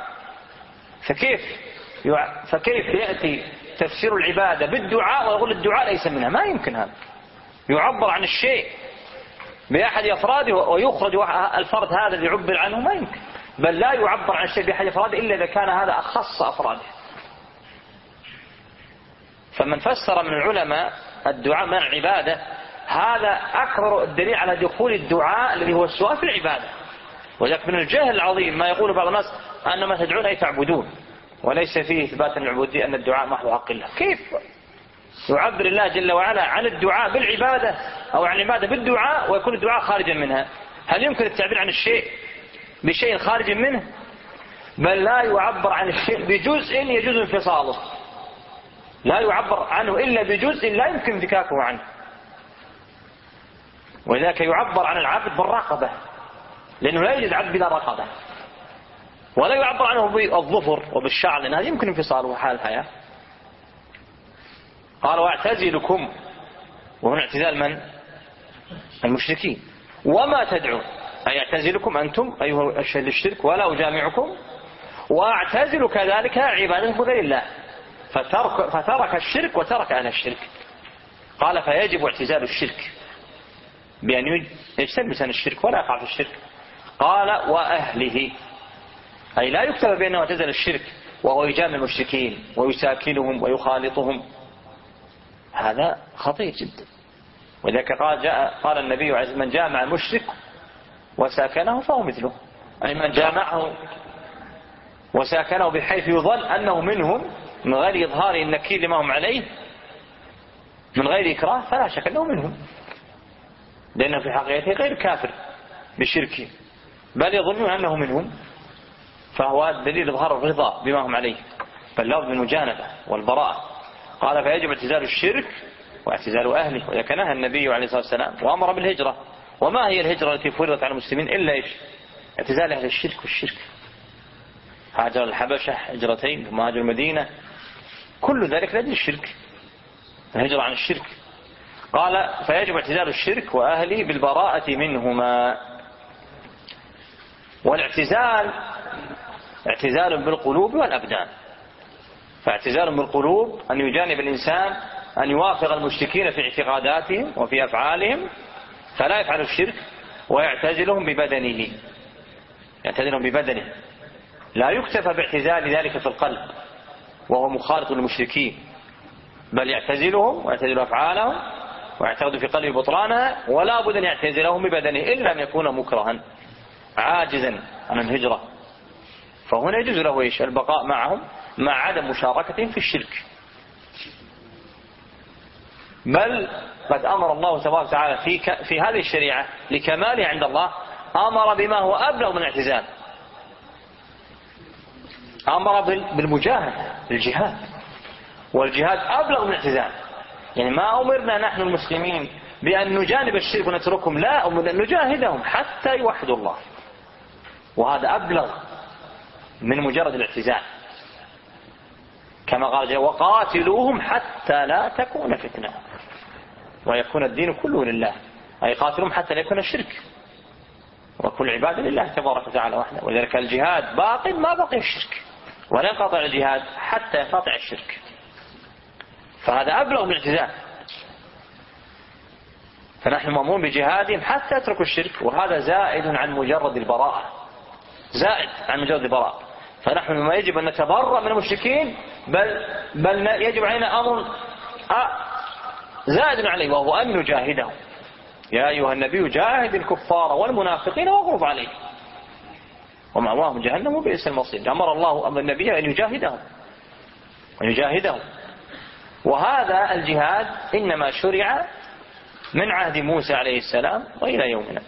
فكيف يأتي تفسير العبادة بالدعاء ويقول الدعاء ليس منها؟ ما يمكن هذا. يعبر عن الشيء بأحد أفراده ويخرج الفرد هذا اللي يعبر عنه، ما يمكن. بل لا يعبر عن الشيء بأحد أفراده إلا إذا كان هذا أخص أفراده. فمن فسر من العلماء الدعاء من العبادة، هذا أكبر الدليل على دخول الدعاء الذي هو السؤال في العبادة. وذلك من الجهل العظيم ما يقول بعض الناس أن ما تدعون أي تعبدون، وليس فيه إثبات العبودية أن الدعاء محض حق الله. كيف يعبر الله جل وعلا عن الدعاء بالعبادة أو عن العبادة بالدعاء ويكون الدعاء خارجا منها؟ هل يمكن التعبير عن الشيء بشيء خارج منه؟ بل لا يعبر عن الشيء بجزء يجوز انفصاله، لا يعبر عنه إلا بجزء لا يمكن انفكاكه عنه. ولذلك يعبر عن العبد بالرقبة، لأنه لا يوجد عبد بلا رقبة، ولا يعبر عنه بالظفر وبالشعر، لأن هذا يمكن انفصاله حال الحياة. قال واعتزلكم، وهنا اعتزال من؟ المشركين. وما تدعون، أي اعتزلكم أنتم أيها الشرك ولا أجامعكم، واعتزل كذلك عبادة غير الله، فترك الشرك وترك أهل الشرك. قال فيجب اعتزال الشرك بأن يجتنب لسان الشرك ولا يقع في الشرك. قال وأهله، أي لا يكتب بأنه اعتزل الشرك وهو يجامع المشركين ويساكنهم ويخالطهم، هذا خطير جدا. ولذلك قال النبي عليه من جامع المشرك وساكنه فهو مثله، أي من جامعه وساكنه بحيث يظن أنه منهم من غير إظهار النكير لما هم عليه من غير إكراه، فلا شك أنه منهم، لأنه في حقيقته غير كافر بشركه، بل يظنون أنه منهم، فهو دليل إظهار الرضا بما هم عليه، بل لابد من المجانبة والبراءة. قال فيجب اعتزال الشرك واعتزال أهله. وإذا كان نهى النبي عليه الصلاة والسلام وأمر بالهجرة. وما هي الهجرة التي فرضت على المسلمين إلا إيش؟ اعتزال أهل الشرك والشرك. هاجر الحبشة هجرتين ثم هاجر المدينة، كل ذلك لأجل الشرك، الهجرة عن الشرك. قال فيجب اعتزال الشرك وأهله بالبراءة منهما. والاعتزال اعتزال بالقلوب والأبدان. فاعتزال بالقلوب أن يجانب الإنسان أن يوافق المشركين في اعتقاداتهم وفي أفعالهم فلا يفعل الشرك، ويعتزلهم ببدنه، يعتزلهم ببدنه. لا يكتفى باعتزال ذلك في القلب وهو مخالط للمشركين، بل يعتزلهم ويعتزل أفعالهم ويعتقد في قلبه بطلانها، ولا بد أن يعتزلهم ببدنه إلا أن يكون مكرها عاجزا عن الهجرة، فهنا يجوز له إيش؟ البقاء معهم مع عدم مشاركتهم في الشرك. بل قد أمر الله تبارك وتعالى في هذه الشريعة لكمالها عند الله، أمر بما هو أبلغ من الاعتزال، أمر بالمجاهدة، الجهاد، والجهاد أبلغ من الاعتزال. يعني ما أمرنا نحن المسلمين بأن نجانب الشرك ونتركهم، لا، أمرنا أن نجاهدهم حتى يوحدوا الله، وهذا أبلغ من مجرد الاعتزال، كما قال وقاتلوهم حتى لا تكون فتنة ويكون الدين كله لله، أي قاتلوهم حتى لا يكون الشرك وكل عباد لله تبارك وتعالى وحده. وذلك الجهاد باق ما بقي الشرك، ولا ينقطع الجهاد حتى ينقطع الشرك، فهذا أبلغ من الاعتزال. فنحن مأمورون بجهادهم حتى يتركوا الشرك، وهذا زائد عن مجرد البراءة، زائد عن مجرد البراءة. فنحن ما يجب أن نتبرأ من المشركين، بل يجب علينا أمر زائد عليه، وهو أن نجاهدهم. يا أيها النبي جاهد الكفار والمنافقين واغلظ عليهم ومأواهم جهنم وبئس المصير. أمر الله النبي أن يجاهدهم، وهذا الجهاد إنما شرع من عهد موسى عليه السلام وإلى يومنا،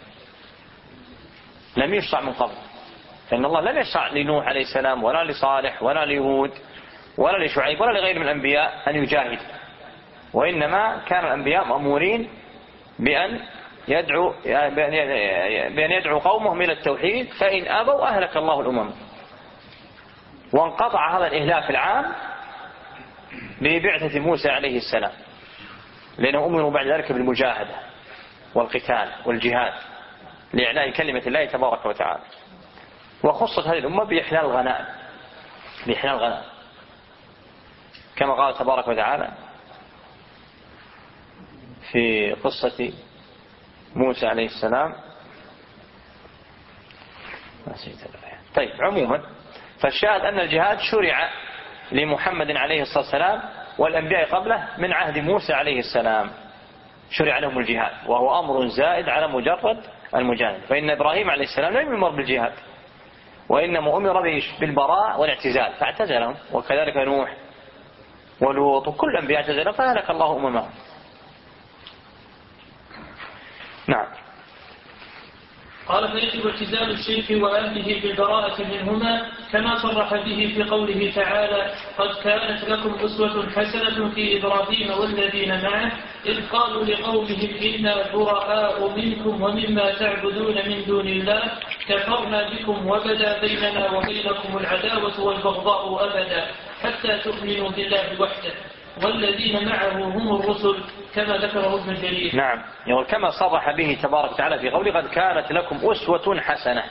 لم يشرع من قبل. فإن الله لم يشرع لنوح عليه السلام ولا لصالح ولا لهود ولا لشعيب ولا لغير من الأنبياء أن يجاهد، وإنما كان الأنبياء مأمورين بأن يدعو قومهم إلى التوحيد، فإن أبوا أهلك الله الأمم. وانقطع هذا الإهلاك العام ببعثة موسى عليه السلام، لأنه أمروا بعد ذلك بالمجاهدة والقتال والجهاد لإعلاء كلمة الله تبارك وتعالى. وخصت هذه الأمة بإحلال الغنائم، كما قال تبارك وتعالى في قصة موسى عليه السلام. طيب، عموما فالشاهد أن الجهاد شرع لمحمد عليه الصلاة والسلام والأنبياء قبله من عهد موسى عليه السلام، شرع لهم الجهاد، وهو أمر زائد على مجرد المجاهدة. فإن إبراهيم عليه السلام لم يؤمر بالجهاد، وإنما أمر بالبراء والاعتزال فاعتزلهم، وكذلك نوح ولوط وكل الأنبياء اعتزلهم فهلك الله أممهم. نعم. قال فيجب اعتزال الشرك وأهله بالبراءة منهما، كما صرح به في قوله تعالى قد كانت لكم أسوة حسنة في إبراهيم والذين معه إذ قالوا لقومهم إنا براء منكم ومما تعبدون من دون الله كفرنا بكم وبدا بيننا وبينكم العداوة والبغضاء أبدا حتى تؤمنوا بالله وحده والذين معه هم الرسل، كما ذكره ابن جرير. نعم، يعني كما صرح به تبارك وتعالى في قوله قد كانت لكم أسوة حسنة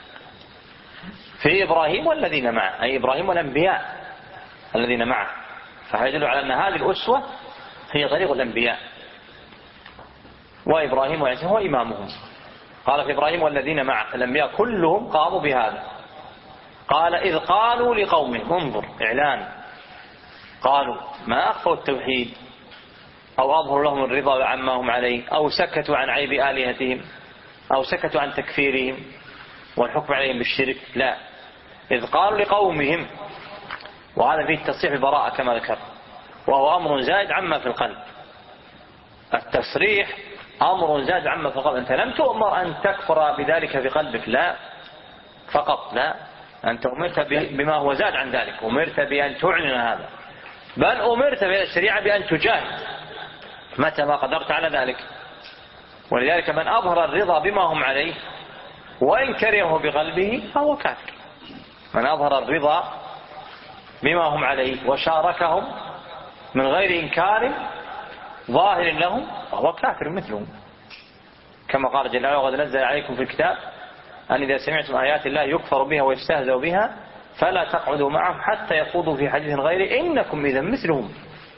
في إبراهيم والذين معه، أي إبراهيم والأنبياء الذين معه، فيدل على أن هذه الأسوة هي طريق الأنبياء، وإبراهيم وعيسى هو إمامهم. قال في إبراهيم والذين معه، الأنبياء كلهم قاموا بهذا. قال إذ قالوا لقومهم، انظر إعلان، قالوا ما أخفوا التوحيد أو أظهروا لهم الرضا عما هم عليه أو سكتوا عن عيب آلهتهم أو سكتوا عن تكفيرهم والحكم عليهم بالشرك، لا، إذ قالوا لقومهم، وهذا فيه التصريح بالبراءة كما ذكر، وهو أمر زائد عما في القلب. التصريح أمر زائد عما في القلب، أنت لم تؤمر أن تكفر بذلك في قلبك، لا فقط، لا، أنت أمرت بما هو زاد عن ذلك، أمرت بأن تعلن هذا، بل أمرت في الشريعة بأن تجاهد، متى ما قدرت على ذلك. ولذلك من أظهر الرضا بما هم عليه وإن كرهه بقلبه فهو كافر. من أظهر الرضا بما هم عليه وشاركهم من غير إنكار ظاهر لهم فهو كافر مثلهم، كما قال جل وعلا: وقد نزل عليكم في الكتاب أن إذا سمعتم آيات الله يكفر بها ويستهزأ بها فلا تقعدوا معهم حتى يخوضوا في حديث غيره إنكم إذا مثلهم.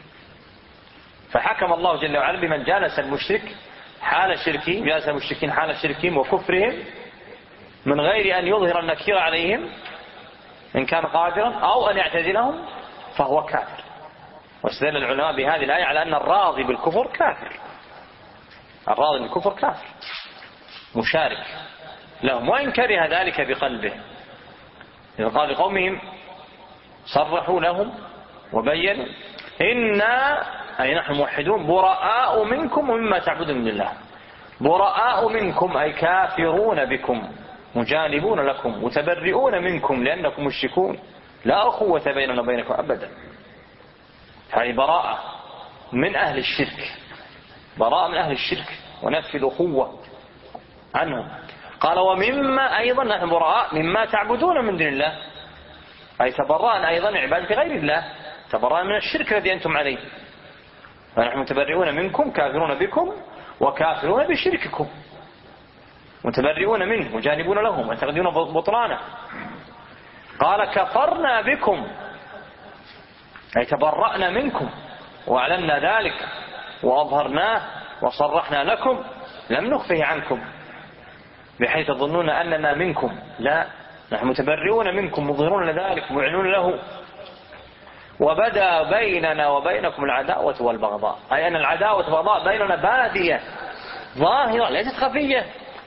فحكم الله جل وعلا بمن جالس المشرك حال شركهم، جالس المشركين حال شركهم وكفرهم من غير أن يظهر النكير عليهم إن كان قادرا أو أن يعتزلهم فهو كافر. واستدل العلماء بهذه الآية على أن الراضي بالكفر كافر. الراضي بالكفر كافر مشارك لهم وإن كره ذلك بقلبه. إذا قال لقومهم صرحوا لهم وبينوا: إنا أي نحن موحدون براء منكم ومما تعبدون من الله. براء منكم أي كافرون بكم مجانبون لكم متبرئون منكم لأنكم مشركون لا أخوة بيننا وبينكم أبدا. هذه براءة من أهل الشرك، براءة من أهل الشرك ونفي الأخوة عنهم. قال: ومما أيضا نحن براء مما تعبدون من دون الله، أي تبرأنا أيضا من عبادة غير الله، تبرأنا من الشرك الذي أنتم عليه. فنحن متبرئون منكم كافرون بكم وكافرون بشرككم متبرئون منه مجانبون لهم ويعتقدون بطلانه. قال: كفرنا بكم أي تبرأنا منكم وأعلنا ذلك وأظهرناه وصرحنا لكم، لم نخفه عنكم بحيث تظنون أننا منكم، لا، نحن متبرئون منكم مظهرون لذلك معلنون له. وبدا بيننا وبينكم العداوة والبغضاء، أي أن العداوة والبغضاء بيننا بادية ظاهرة ليست خفية،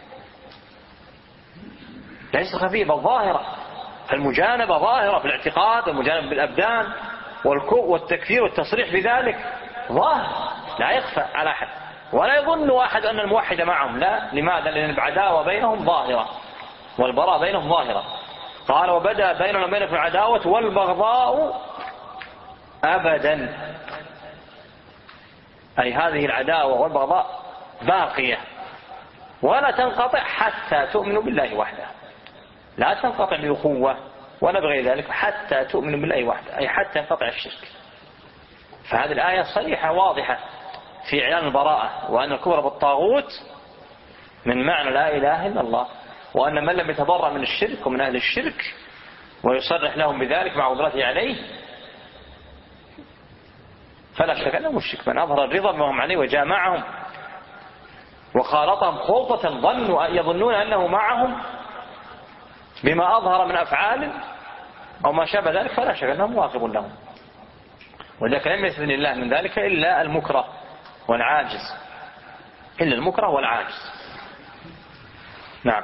ليست خفية بل ظاهرة. المجانبة ظاهرة في الاعتقاد والمجانبة بالأبدان والتكفير والتصريح بذلك ظاهر لا يخفى على أحد، ولا يظن أحد أن الموحد معهم، لا. لماذا؟ لأن العداوة بينهم ظاهرة والبراء بينهم ظاهرة. قال: وبدأ بيننا وبينكم العداوة والبغضاء أبدا، أي هذه العداوة والبغضاء باقية ولا تنقطع حتى تؤمنوا بالله وحده، لا تنقطع بأخوة ولا بغير ذلك حتى تؤمنوا بالله وحده، أي حتى ينقطع الشرك. فهذه الآية صريحة واضحة في إعلان البراءة، وأن الكفر بالطاغوت من معنى لا إله إلا الله، وأن من لم يتبرأ من الشرك ومن أهل الشرك ويصرح لهم بذلك مع قدرته عليه فلا شك أنه مشرك. من أظهر الرضا بما هم عليه وجامعهم وخالطهم خلطة يظنون أنه معهم بما أظهر من أفعال أو ما شابه ذلك فلا شك أنه مواظب لهم. ولذلك لم يستثني الله من ذلك إلا المكره والعاجز، إلا المكره والعاجز. نعم.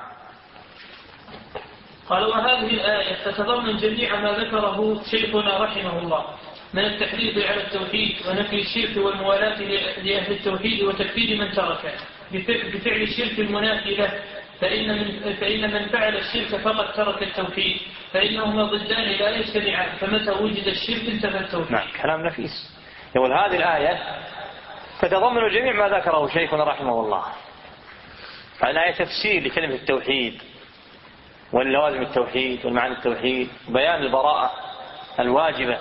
قال: وهذه الآية تتضمن جميع ما ذكره شيخنا رحمه الله من التحريض على التوحيد ونفي الشرك والموالاة لأهل التوحيد وتكفير من تركه بفعل الشرك المنافي له، فإن من فعل الشرك فقد ترك التوحيد، فإنهما ضدان لا يجتمعان، فمتى وجد الشرك انتفى التوحيد. نعم، كلام نفيس. يقول هذه الآية تتضمن جميع ما ذكره شيخنا رحمه الله. فالآية تفسير لكلمة التوحيد واللوازم التوحيد والمعنى التوحيد، بيان البراءة الواجبة.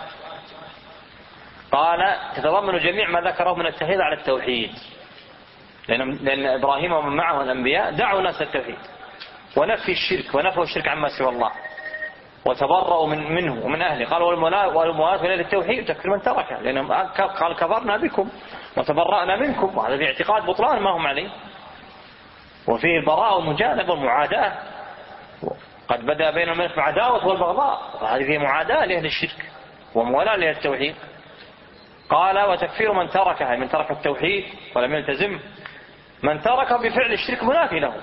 قال: تتضمن جميع ما ذكره من التحريض على التوحيد، لأن إبراهيم ومن معه الأنبياء دعوا الناس التوحيد ونفي الشرك ونفوا الشرك عما سوى الله وتبرأوا منه ومن أهله. قال: والموالاة إلى التوحيد تكفر من تركه، لأنهم قال: كفرنا بكم وتبرأنا منكم، وهذا في اعتقاد بطلان ما هم عليه، وفيه البراءة والمجانبة والمعاداة. قد بدأ بينهم العداوة والبغضاء، وهذه فيه معاداة لأهل الشرك وموالاة لأهل التوحيد. قال: وتكفير من تركها، من ترك التوحيد ولم يلتزم، من ترك بفعل الشرك منافي له،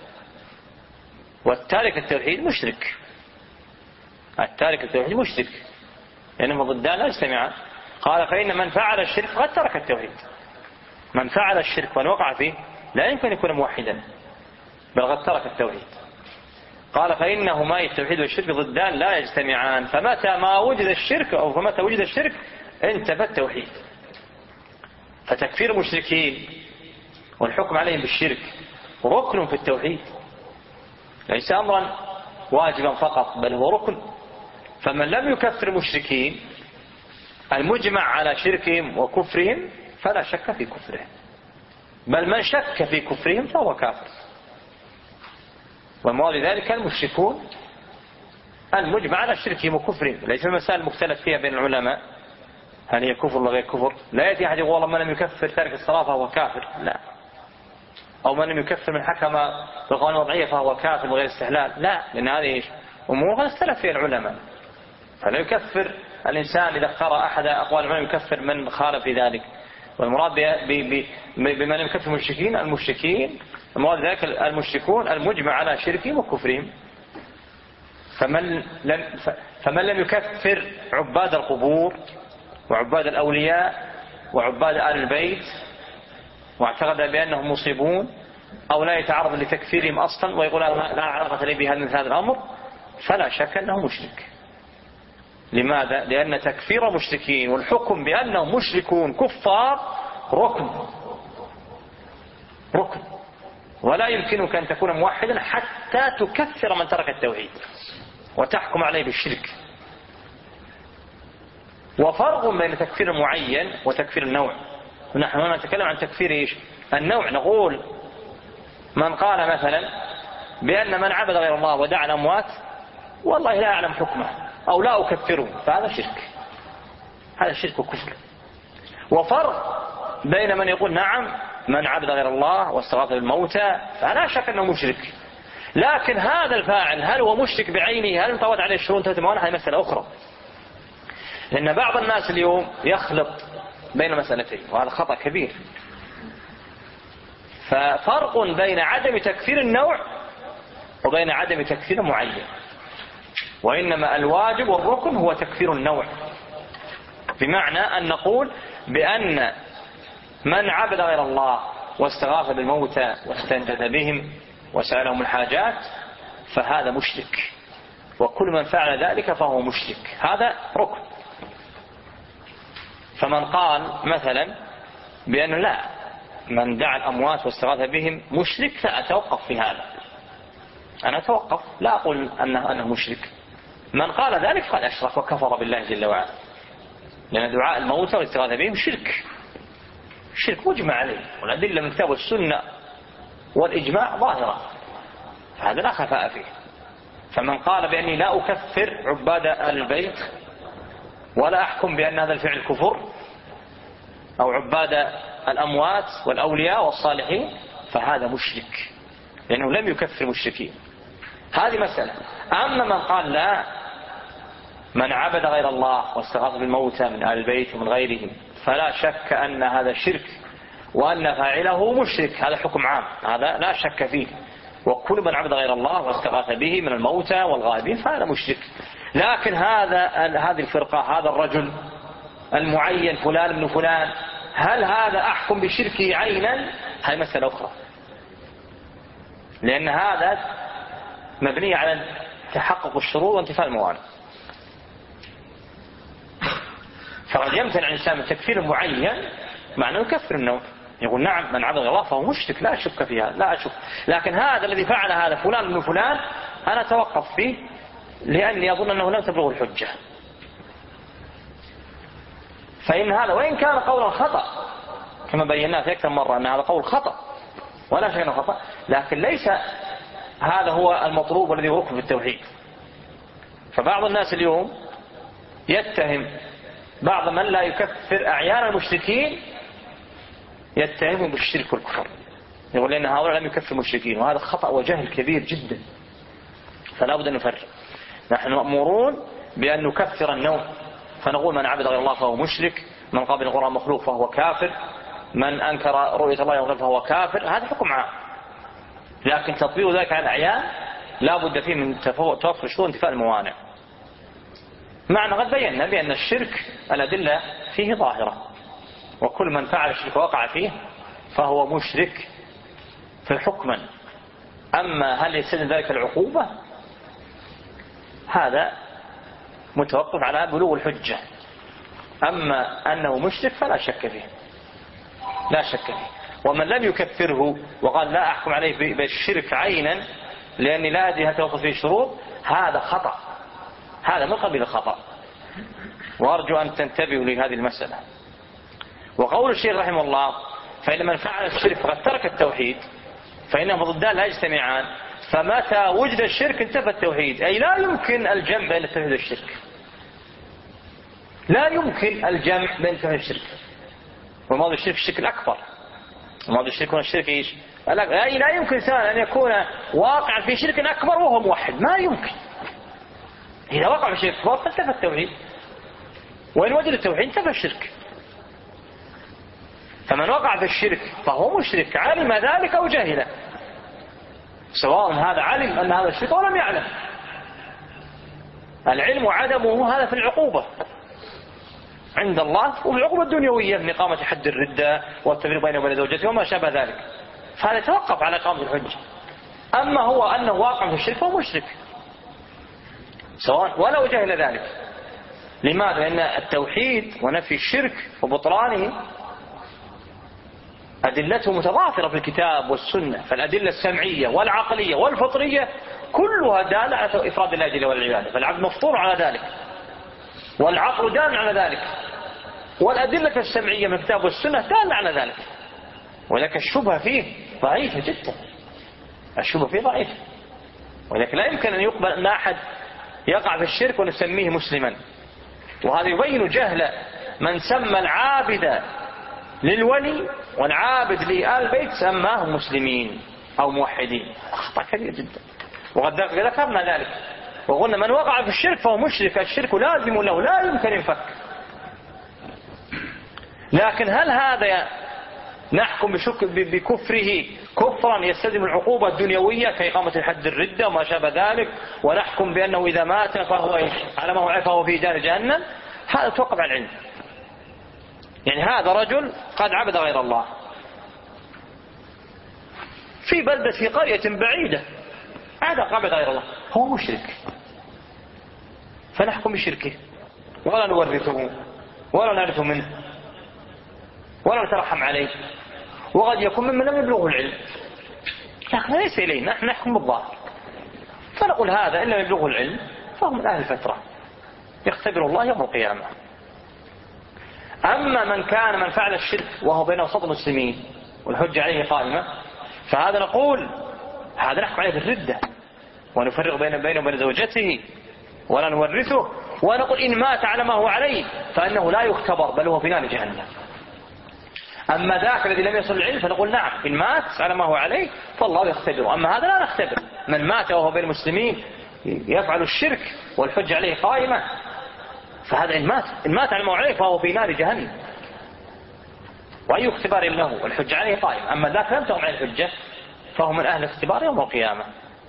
والتارك التوحيد مشرك. التارك التوحيد مشرك لأنهما ضدان لا يجتمعان. قال: فإن من فعل الشرك قد ترك التوحيد. من فعل الشرك ومن وقع فيه لا يمكن أن يكون موحدا بل قد ترك التوحيد. قال: فإنهما التوحيد والشرك ضدان لا يجتمعان، فمتى ما وجد الشرك أو فمتى وجد الشرك انتفى التوحيد. فتكفير المشركين والحكم عليهم بالشرك ركن في التوحيد، ليس أمرا واجبا فقط بل هو ركن. فمن لم يكفر المشركين المجمع على شركهم وكفرهم فلا شك في كفرهم، بل من شك في كفرهم فهو كافر. وموالي ذلك المشركون المجمع على شركهم وكفرهم، ليس المسائل المختلف فيها بين العلماء هل هي كفر ولا غير كفر. لا يأتي أحد يقول والله من لم يكفر تارك الصلاة فهو كافر، لا، أو من لم يكفر من حكم بالقوانين الوضعية فهو كافر بغير استحلال، لا، لأن هذه أمور قد اختلف فيها العلماء. فلا يكفر الإنسان إذا اختار أحد أقوال من يكفر من خالف في ذلك. والمراد بمن يكفر المشركين المراد ذلك المشركون المجمع على شركهم وكفرهم. فمن لم يكفر عباد القبور وعباد الأولياء وعباد آل البيت واعتقد بأنهم مصيبون أو لا يتعرض لتكفيرهم أصلا ويقول لا علاقة لي بهذا مثل هذا الأمر، فلا شك أنه مشرك. لماذا؟ لأن تكفير المشركين والحكم بأنهم مشركون كفار ركن، ولا يمكنك أن تكون موحدا حتى تكفر من ترك التوحيد وتحكم عليه بالشرك. وفرق بين تكفير المعين وتكفير النوع. ونحن هنا نتكلم عن تكفير النوع. نقول من قال مثلا بأن من عبد غير الله ودعا الأموات والله لا أعلم حكمه أو لا أكفره، فهذا شرك، هذا شرك وكفر. وفرق بين من يقول نعم من عبد غير الله واستغاث بالموتى فلا شك أنه مشرك، لكن هذا الفاعل هل هو مشرك بعينه؟ هل انطوت عليه الشروط هذه مسألة أخرى. لأن بعض الناس اليوم يخلط بين مسألتين وهذا خطأ كبير. ففرق بين عدم تكفير النوع وبين عدم تكفير المعين. وإنما الواجب والركن هو تكفير النوع، بمعنى أن نقول بأن من عبد غير الله واستغاث بالموتى واستنجد بهم وسألهم الحاجات فهذا مشرك، وكل من فعل ذلك فهو مشرك، هذا ركن. فمن قال مثلا بأنه لا من دعا الأموات واستغاث بهم مشرك فأتوقف في هذا، أنا أتوقف لا أقول أنه مشرك. من قال ذلك فقد أشرك وكفر بالله جل وعلا، لأن دعاء الموتى والاستغاثة بهم شرك مجمع عليه، والأدلة من الكتاب والسنة والإجماع ظاهرة، فهذا لا خفاء فيه. فمن قال بأني لا أكفر عباد آل البيت ولا أحكم بأن هذا الفعل كفر أو عباد الأموات والأولياء والصالحين فهذا مشرك، لأنه لم يكفر المشركين. هذه مسألة. أما من قال لا من عبد غير الله واستغاث بالموتى من آل البيت ومن غيرهم فلا شك أن هذا شرك وأن فاعله مشرك، هذا حكم عام، هذا لا شك فيه. وكل من عبد غير الله واستغاث به من الموتى والغائبين فهذا مشرك. لكن هذه الفرقة، هذا الرجل المعين فلان ابن فلان، هل هذا أحكم بشركه عينا؟ هذه مسألة أخرى، لأن هذا مبني على تحقق الشروط وانتفاء الموانع. فقد يمتنع الإنسان من تكفير معين مع أنه يكفر النوع، يقول نعم من عبد الله فهو مشرك لا أشك فيها، لا أشك، لكن هذا الذي فعل هذا فلان ابن فلان أنا أتوقف فيه لأني أظن أنه لم تبلغ الحجة. فإن هذا وإن كان قولا خطأ كما بينا في أكثر مرة أن هذا قول خطأ ولا شيء أنه خطأ، لكن ليس هذا هو المطلوب والذي يركب في التوحيد. فبعض الناس اليوم يتهم بعض من لا يكفر أعيان المشركين، يتهمهم بالشرك والكفر، يقول لأن هؤلاء لم يكفر المشركين، وهذا خطأ وجهل كبير جدا. فلا بد أن نفرق. نحن مأمورون بأن نكفر النوع، فنقول من عبد غير الله فهو مشرك، من قابل القرآن مخلوق فهو كافر، من أنكر رؤية الله يوم فهو كافر، هذا حكم عام. لكن تطبيق ذلك على الأعيان لا بد فيه من توفر شروط انتفاء الموانع. معنى قد بينا بأن الشرك الأدلة فيه ظاهرة، وكل من فعل الشرك وقع فيه فهو مشرك في حكما. أما هل يستلزم ذلك العقوبة هذا متوقف على بلوغ الحجة، أما أنه مشرك فلا شك فيه. لا شك فيه. ومن لم يكفره وقال لا أحكم عليه بالشرك عينا لأني لا أدري هل توفر فيه شروط، هذا خطأ، هذا من قبيل الخطأ، وأرجو أن تنتبهوا لهذه المسألة. وقول الشيخ رحمه الله فإن من فعل الشرك فقد ترك التوحيد فإنهما ضدان لا يجتمعان، فمتى وجد الشرك انتفى التوحيد، أي لا يمكن الجمع بين التوحيد والشرك، لا يمكن الجمع بين التوحيد والشرك. وماذا الشرك؟ الشرك الأكبر. وماذا الشرك والشرك إيش؟ أي لا يمكن إنسان أن يكون واقعا في شرك أكبر وهو موحد، ما يمكن. إذا وقع في شرك أكبر فانتفى التوحيد، وإن وجد التوحيد انتفى الشرك. فمن وقع في الشرك فهو مشرك، علم ذلك أو جهله، سواء هذا علم أن هذا الشرك ولم يعلم. العلم وعدمه هذا في العقوبة عند الله وفي العقوبة الدنيوية من إقامة حد الردة والتفريق بينه وبين زوجته وما شابه ذلك، فهذا يتوقف على إقامة الحجة. أما هو أنه واقع في الشرك فهو مشرك سواء ولو جهل ذلك. لماذا؟ لأن التوحيد ونفي الشرك وبطلانه أدلته متضافرة في الكتاب والسنة، فالأدلة السمعية والعقلية والفطرية كلها دالة على إفراد الله جل وعلا والعبادة، فالعبد مفطور على ذلك والعقل دال على ذلك، والأدلة السمعية من الكتاب والسنة دال على ذلك. ولكن الشبهة فيه ضعيفة جدا، الشبهة فيه ضعيفة، ولكن لا يمكن أن يقبل أن أحد يقع في الشرك ونسميه مسلما. وهذا يبين جهل من سمى العابد للولي والعابد لآل البيت سماهم مسلمين أو موحدين، خطأ كبير جدا. وقد ذكرنا ذلك وقلنا من وقع في الشرك فهو مشرك، الشرك لازم له لا يمكن ينفك. لكن هل هذا نحكم بكفره كفرا يستلزم العقوبة الدنيوية كإقامة الحد الردة وما شابه ذلك، ونحكم بأنه إذا مات فهو على ما هو عفه في دار جهنم؟ هذا توقف على العلم. يعني هذا رجل قد عبد غير الله في بلدة في قرية بعيدة، عبد غير الله، هو مشرك، فنحكم بشركه ولا نورثه ولا نعرف منه ولا نترحم عليه، وقد يكون ممن لم يبلغه العلم، لكن ليس إلينا، نحن نحكم بالظاهر. فنقول هذا إن لم يبلغه العلم فهو من أهل الفترة يختبر الله يوم القيامة. أما من كان من فعل الشرك وهو بين وسط المسلمين والحجة عليه قائمة، فهذا نقول هذا نحكم عليه بالردة ونفرق بينه وبين زوجته ولا نورثه، ونقول إن مات على ما هو عليه فإنه لا يختبر بل هو في نار جهنم. أما ذاك الذي لم يصل العلم فنقول نعم إن مات على ما هو عليه فالله يختبره. أما هذا لا نختبر، من مات وهو بين المسلمين يفعل الشرك والحجة عليه قائمة، فهذا إن مات على ما هو عليه فهو في نار جهنم، وأي اختبار له والحجة عليه قائمة. أما ذاك لم تقم عليه الحجة فهو من أهل الاختبار يوم القيامة.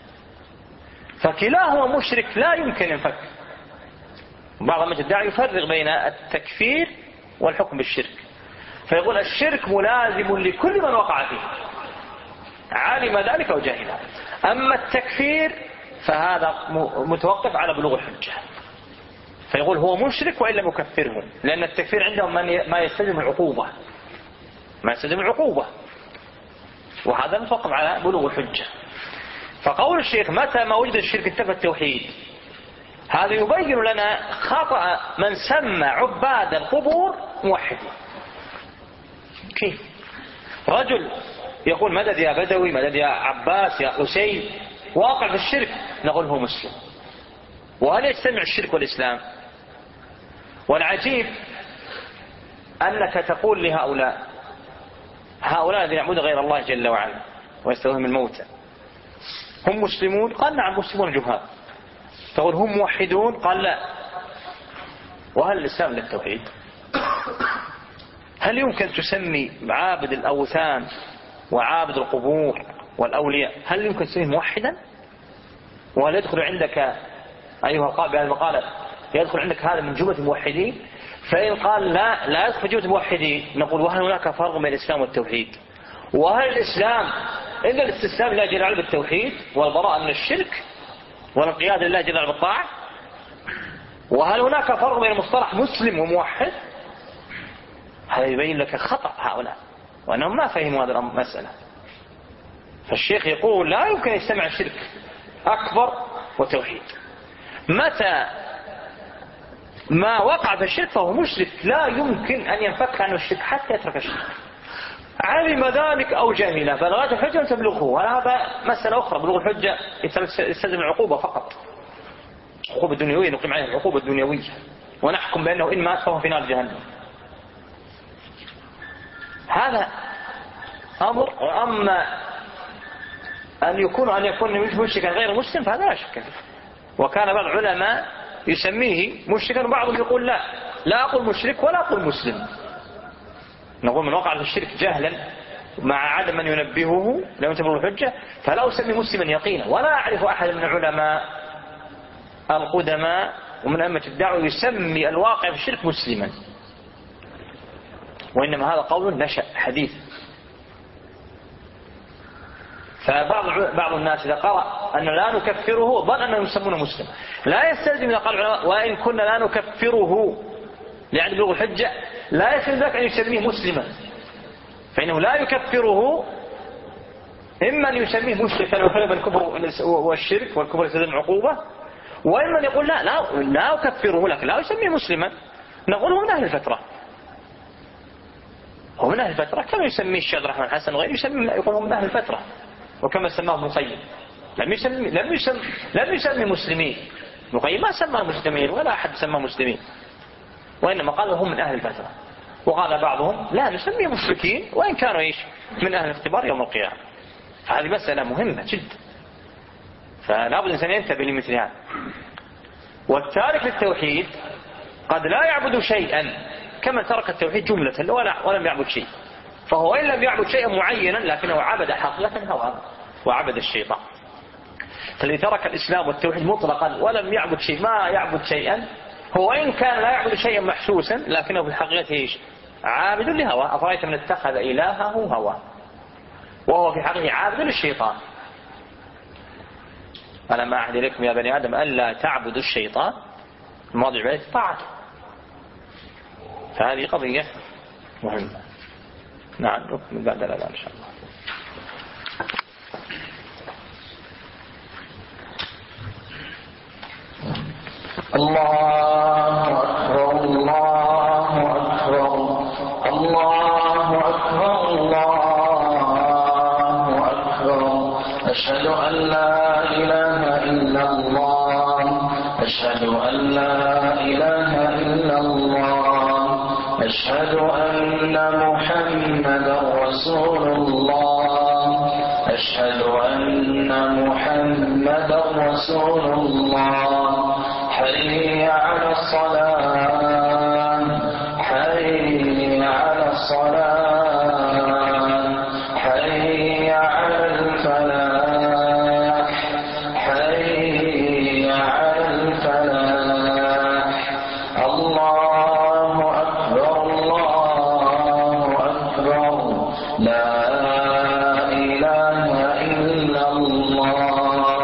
فكلاهما مشرك لا يمكن ينفك. بعض الداعي يفرق بين التكفير والحكم بالشرك، فيقول الشرك ملازم لكل من وقع فيه علم ذلك أو جاهله. أما التكفير فهذا متوقف على بلوغ الحجة، فيقول هو مشرك وإن لم يكفره، لأن التكفير عندهم ما يستلزم العقوبة، وهذا متوقف على بلوغ الحجة. فقول الشيخ متى ما وجد الشرك انتفى التوحيد، هذا يبين لنا خطأ من سمى عباد القبور موحدين. كيف؟ رجل يقول مدد يا بدوي، مدد يا عباس يا حسين، واقع في الشرك، نقول هو مسلم. وهل يجتمع الشرك والإسلام؟ والعجيب أنك تقول لهؤلاء الذين يعبدون غير الله جل وعلا ويستغيثون الموتى هم مسلمون؟ قال نعم مسلمون جهال. تقول هم موحدون؟ قال لا. وهل الإسلام للتوحيد؟ هل يمكن تسمي عابد الأوثان وعابد القبور والأولياء هل يمكن تسميه موحدا؟ وهل يدخل عندك أيها القائل بهذه المقالة يدخل عندك هذا من جملة الموحدين؟ فإن قال لا يدخل جملة الموحدين، نقول وهل هناك فرق بين الإسلام والتوحيد؟ وهل الإسلام إلا الاستسلام لله جل وعلا بالتوحيد والبراءة من الشرك والانقياد لله جل وعلا بالطاعة؟ وهل هناك فرق بين مصطلح مسلم وموحد؟ هذا يبين لك خطأ هؤلاء. وأنهم ما فهموا هذه المسألة. فالشيخ يقول لا يمكن أن يجتمع الشرك أكبر وتوحيد. متى ما وقع في الشرك فهو مشرك، لا يمكن أن ينفك عنه الشرك حتى يترك الشرك، علم ذلك أو جهله، بلغت الحجة أن تبلغه. وهذا مسألة أخرى، بلوغ الحجة يستلزم العقوبة فقط، العقوبة الدنيوية، نقيم عليه العقوبة الدنيوية ونحكم بأنه إن مات فهو في نار جهنم. هذا أمر. وأما أن يكون مشركا غير مسلم فهذا لا شك. وكان بعض العلماء يسميه مشركا، وبعضهم يقول لا أقول مشرك ولا أقول مسلم، نقول من وقع في الشرك جهلا مع عدم من ينبهه لم تبلغ الحجة فلا أسمي مسلما يقينا. ولا أعرف أحد من العلماء القدماء ومن أئمة الدعوة يسمي الواقع في الشرك مسلما، وإنما هذا قول نشأ حديث. فبعض الناس إذا قرأ أن لا نكفره ظن أنهم يسمونه مسلم. لا يستلزم إذا قال العلماء وإن كنا لا نكفره لعدم بلوغ الحجة لا يستلزم ذلك أن يسميه مسلما، فإنه لا يكفره، إما أن يسميه مشركا ويخالف الكفر والشرك والكفر يستلزم عقوبة، وإما أن يقول لا أكفره لكن لا يسميه مسلما. نقول هو من أهل الفترة، هو من أهل الفترة كما يسميه الشيخ عبد الرحمن حسن وغيره، يقول هو من أهل الفترة، وكما سماه ابن القيم لم يسمي مسلمين. ابن القيم ما سماه مسلمين ولا أحد سماه مسلمين، وإنما قال هم من أهل الفترة. وقال بعضهم لا نسميه مشركين وإن كانوا من أهل الاختبار يوم القيامة. فهذه مسألة مهمة جدا، فلا بد الإنسان ينتبه لمثل هذا. والتارك للتوحيد قد لا يعبد شيئا كما ترك التوحيد جملة ولم يعبد شيء، فهو إن لم يعبد شيئا معينا لكنه عبد حقيقة هواه وعبد الشيطان. فالذي ترك الإسلام والتوحيد مطلقا ولم يعبد شيء، ما يعبد شيئا، هو إن كان لا يعبد شيئا محسوسا لكنه في الحقيقة عابد لهواه. أفرأيت من اتخذ إلهه هواه وهو في حقيقة عابد للشيطان. ألم أعهد إليكم يا بني آدم ألا تعبدوا الشيطان، الماضي عبادة طاعته. فهذه قضية مهمة. نعم نكمل بعد الأذان إن شاء الله. الله أكبر الله أكبر الله أكبر الله أكبر. أشهد أن لا إله إلا الله، أشهد أن لا إله إلا الله، أشهد أن محمدا رسول الله، أشهد أن محمدا رسول الله. حي على الصلاة، حي على الصلاة، حي على الفلاح، حي على الفلاح. الله أكبر الله أكبر، لا إله إلا الله.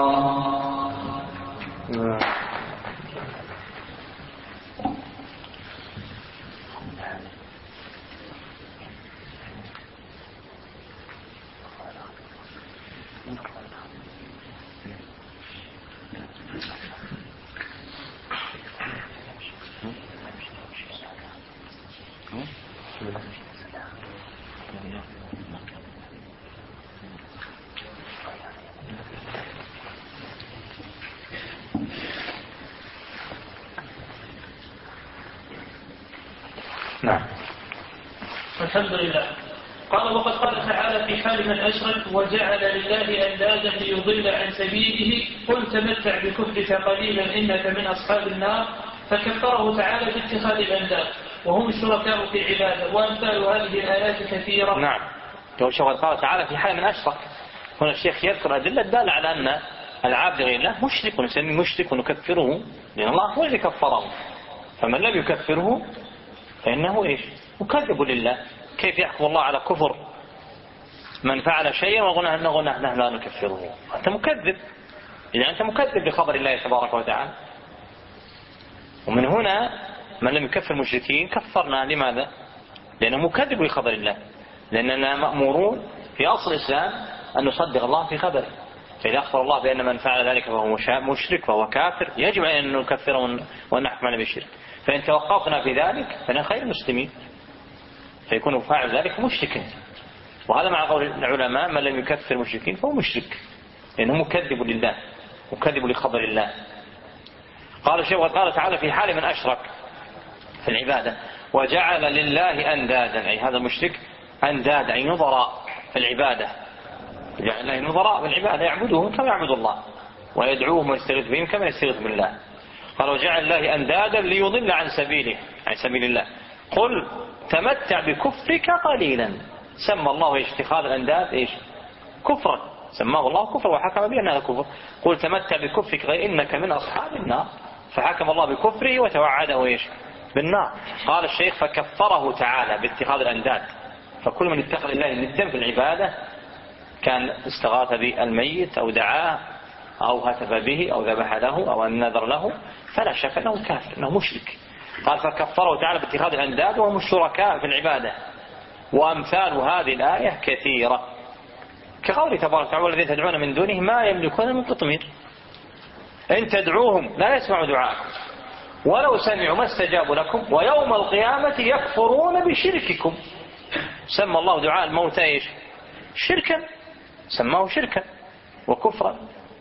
نعم. الحمد لله. قال وقد قال تعالى في حال من أشرك وجعل لله أندادا ليضل عن سبيله قل تمتع بكفرك قليلا إنك من أصحاب النار، فكفره تعالى باتخاذ الأنداد وهم الشركاء في العبادة. وأمثال هذه الآيات كثيرة. نعم. وقد قال تعالى في حال من أشرك، هنا الشيخ يذكر أدلة الدالة على أن العبد غير الله مشرك، ونسميه مشرك ونكفره لأن الله هو الذي كفره. فمن لم يكفره فإنه مكذب لله. كيف يحكم الله على كفر من فعل شيئا وقلنا نحن لا نكفره؟ أنت مكذب، إذا أنت مكذب بخبر الله تبارك وتعالى. ومن هنا من لم يكفر المشركين كفرنا. لماذا؟ لأنه مكذب بخبر الله. لأننا مأمورون في أصل الإسلام أن نصدق الله في خبره. فإذا أخبر الله بأن من فعل ذلك فهو مشرك فهو كافر يجب أن نكفره وأن نحكم عليه بالشرك. فإن توقفنا في ذلك فنحن خير المسلمين، فيكون فاعل ذلك مشركا. وهذا مع قول العلماء من لم يكفر المشركين فهو مشرك، لأنه مكذب لله مكذب لخبر الله. قال الشيخ وقال تعالى في حال من أشرك في العبادة وجعل لله أندادا، أي هذا المشرك أندادا أي نظراء في العبادة، جعل الله نظراء في العبادة يعبدوهم كما يعبد الله ويدعوهم ويستغيث بهم كما يستغيث بالله. قال وجعل الله أندادا ليضل عن سبيله عن سبيل الله. قل تمتع بكفرك قليلا. سمى الله اتخاذ الأنداد إيش؟ كفرا، سماه الله كفر وحكم بأنها كفر. قل تمتع بكفرك إنك من أصحاب النار، فحكم الله بكفره وتوعده إيش؟ بالنار. قال الشيخ فكفره تعالى باتخاذ الأنداد. فكل من اتخذ الله ندا في العبادة كان استغاث بالميت أو دعاه أو هتف به أو ذبح له أو أن نذر له فلا شك أنه كافر أنه مشرك. قال فكفره تعالى باتخاذ الأنداد وهم الشركاء في العبادة. وأمثال هذه الآية كثيرة كقوله تبارك وتعالى والذين تدعون من دونه ما يملكون من قطمير إن تدعوهم لا يسمعوا دعاءكم ولو سمعوا ما استجابوا لكم ويوم القيامة يكفرون بشرككم. سمى الله دعاء الموتى إيش؟ شركا، سماه شركا وكفرا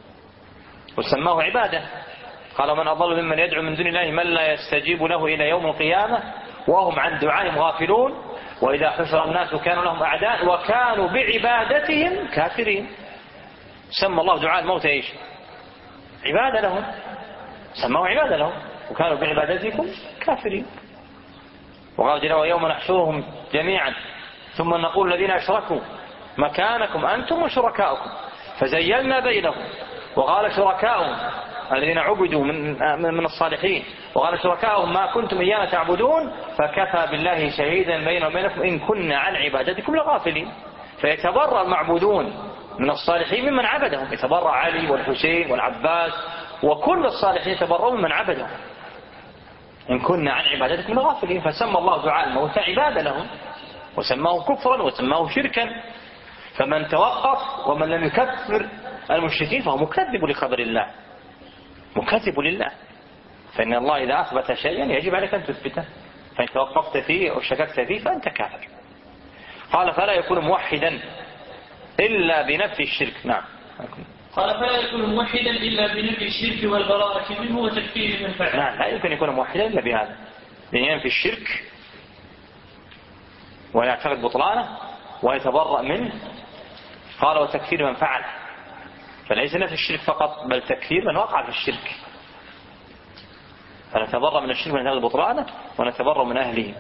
وسماه عبادة. قال من أضل ممن يدعو من دون الله من لا يستجيب له إلى يوم القيامة وهم عن دعائهم غافلون وإذا حشر الناس كانوا لهم أعداء وكانوا بعبادتهم كافرين. سمى الله دعاء الموت إيش؟ عبادة لهم، سماه عبادة لهم وكانوا بعبادتكم كافرين. وقال جل ويوم نحشرهم جميعا ثم نقول الذين أشركوا مكانكم أنتم وشركاؤكم فزيلنا بينهم. وقال شركاؤهم الذين عبدوا من الصالحين وقال شركاؤهم ما كنتم إيانا تعبدون فكفى بالله شهيدا بيننا وبينكم إن كنا عن عبادتكم لغافلين. فيتبرأ المعبودون من الصالحين ممن عبدهم، يتبرأ علي والحسين والعباس وكل الصالحين يتبرؤون من عبدهم إن كنا عن عبادتكم لغافلين. فسمى الله دعاء الموتى عبادة لهم وسماه كفرا وسماه شركا. فمن توقف ومن لم يكفر المشركين فهو مكذب لخبر الله مكذب لله. فإن الله إذا أثبت شيئا يجب عليك أن تثبته، فإن توقفت فيه أو شككت فيه فأنت كافر. قال فلا يكون موحدا إلا بنفي الشرك. نعم. قال فلا يكون موحدا إلا بنفي الشرك والبراءة منه وتكفير من فعله. نعم لا يمكن يكون موحدا إلا بهذا، لأن ينفي الشرك ويعتقد بطلانه ويتبرأ منه. قال وتكفير من فعله، فليس نفي الشرك فقط بل تكفير من وقع في الشرك. فنتبرأ من الشرك من هذا البطلانه ونتبرأ من أهله.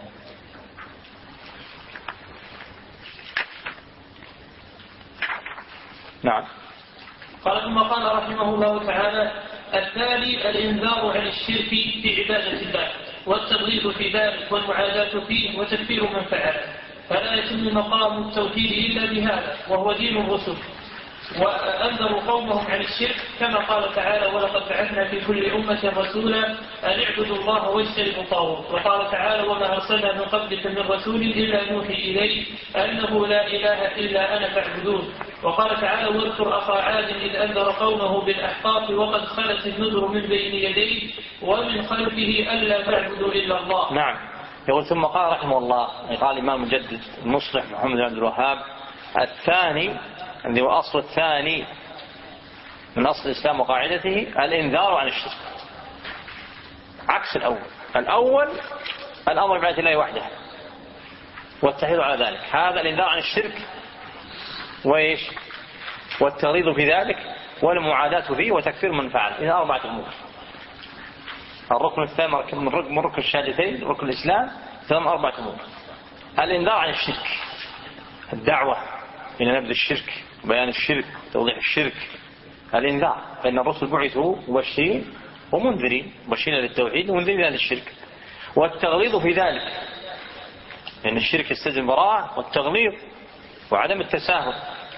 نعم. قال ثم قال رحمه الله تعالى الثاني الإنذار عن الشرك في عبادة الله والتغليظ في ذلك والمعاداة فيه وتكفير من فعله. فلا يتم مقام التوحيد إلا بهذا وهو دين الرسل. وأنذروا قومهم عن الشرك كما قال تعالى ولقد بعثنا في كل أمة رسولا أن اعبدوا الله واجتنبوا الطاغوت. وقال تعالى وما أرسلنا من قبلك من رسول إلا نوحي إليه أنه لا إله إلا أنا فاعبدون. وقال تعالى واذكر أخا عاد إذ أنذر قومه بالأحقاف وقد خلت النذر من بين يديه ومن خلفه ألا تعبدوا إلا الله. نعم. يقول ثم قال رحمه الله قال الإمام المجدد المصلح محمد بن عبد الوهاب الثاني الذي هو أصل الثاني من أصل الإسلام وقاعدته الإنذار عن الشرك عكس الأول. الأول الأمر بعبادة الله وحده والتحريض على ذلك، هذا الإنذار عن الشرك وإيش والتغليظ في ذلك والمعاداة فيه وتكفير من فعل. إذا أربعة أمور. الركن الثاني من ركن الشهادتين ركن الإسلام ثم أربعة أمور. الإنذار عن الشرك الدعوة إلى نبذ الشرك بيان الشرك توضيح الشرك الإنذار، فإن الرسل بعثوا مبشرين ومنذرين مبشرين للتوحيد ومنذرين للشرك. والتغليظ في ذلك لأن الشرك يستلزم براءة والتغليظ وعدم التساهل.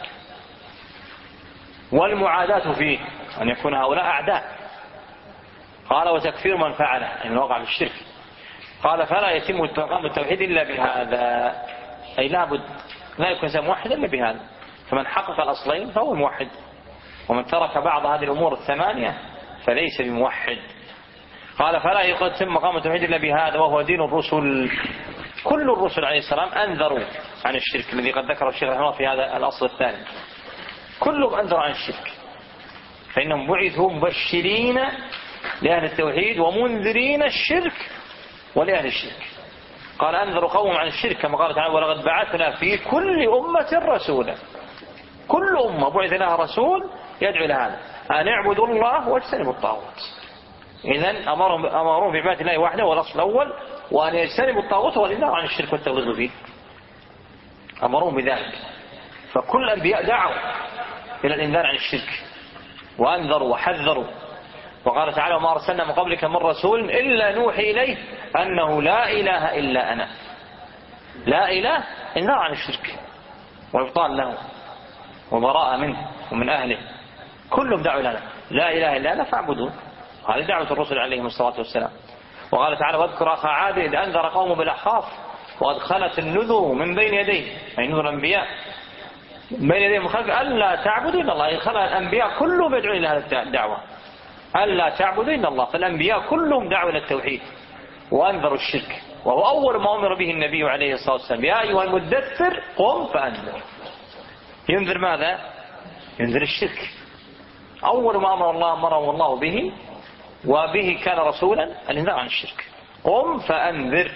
والمعاداة فيه أن يكون هؤلاء أعداء. قال وتكفير من فعله يعني وقع في الشرك. قال فلا يتم مقام التوحيد إلا بهذا، أي لابد لا يكون إنسان موحدا إلا بهذا. فمن حقق الأصلين فهو موحد، ومن ترك بعض هذه الأمور الثمانية فليس بموحد. قال فلا يتم مقام التوحيد إلا بهذا وهو دين الرسل. كل الرسل عليه السلام أنذروا عن الشرك الذي قد ذكره الشيخ رحمه الله في هذا الأصل الثاني، كلهم أنذروا عن الشرك، فإنهم بعثوا مبشرين لأهل التوحيد ومنذرين الشرك ولأهل الشرك. قال أنذروا قوم عن الشرك كما قال تعالى ولقد بعثنا في كل أمة رسولا. كل أمة بعث لها رسول يدعو إلى هذا، أن اعبدوا الله واجتنبوا الطاغوت. إذن أمرهم بعبادة الله وحده والأصل الأول، وأن يجتنبوا الطاغوت والإنذار عن الشرك والتغليظ فيه، أمرهم بذلك. فكل الأنبياء دعوا إلى الإنذار عن الشرك وأنذروا وحذروا. وقال تعالى وما أرسلنا من قبلك من رسول إلا نوحي إليه أنه لا إله إلا أنا. لا إله إنذار عن الشرك وإبطال له وبراءة منه ومن أهله. كلهم دعوا لنا لا إله إلا أنا فاعبدون. هذه دعوة الرسل عليهم الصلاة والسلام. وقال تعالى واذكر أخا عاد إذ أنذر قومه بالأحقاف وقد خلت النذر من بين يديه، أي نذر الأنبياء من بين يديه مخالفة ألا تعبدوا إلا الله. خلى الأنبياء كلهم يدعون إلى هذه الدعوة ألا تعبدوا إلا الله. فالأنبياء كلهم دعوا إلى التوحيد وأنذروا الشرك، وهو أول ما أمر به النبي عليه الصلاة والسلام يا أيها المدثر قم فأنذر. ينذر ماذا؟ ينذر الشرك. أول ما أمره الله به وبه كان رسولا الإنذار عن الشرك. قم فأنذر.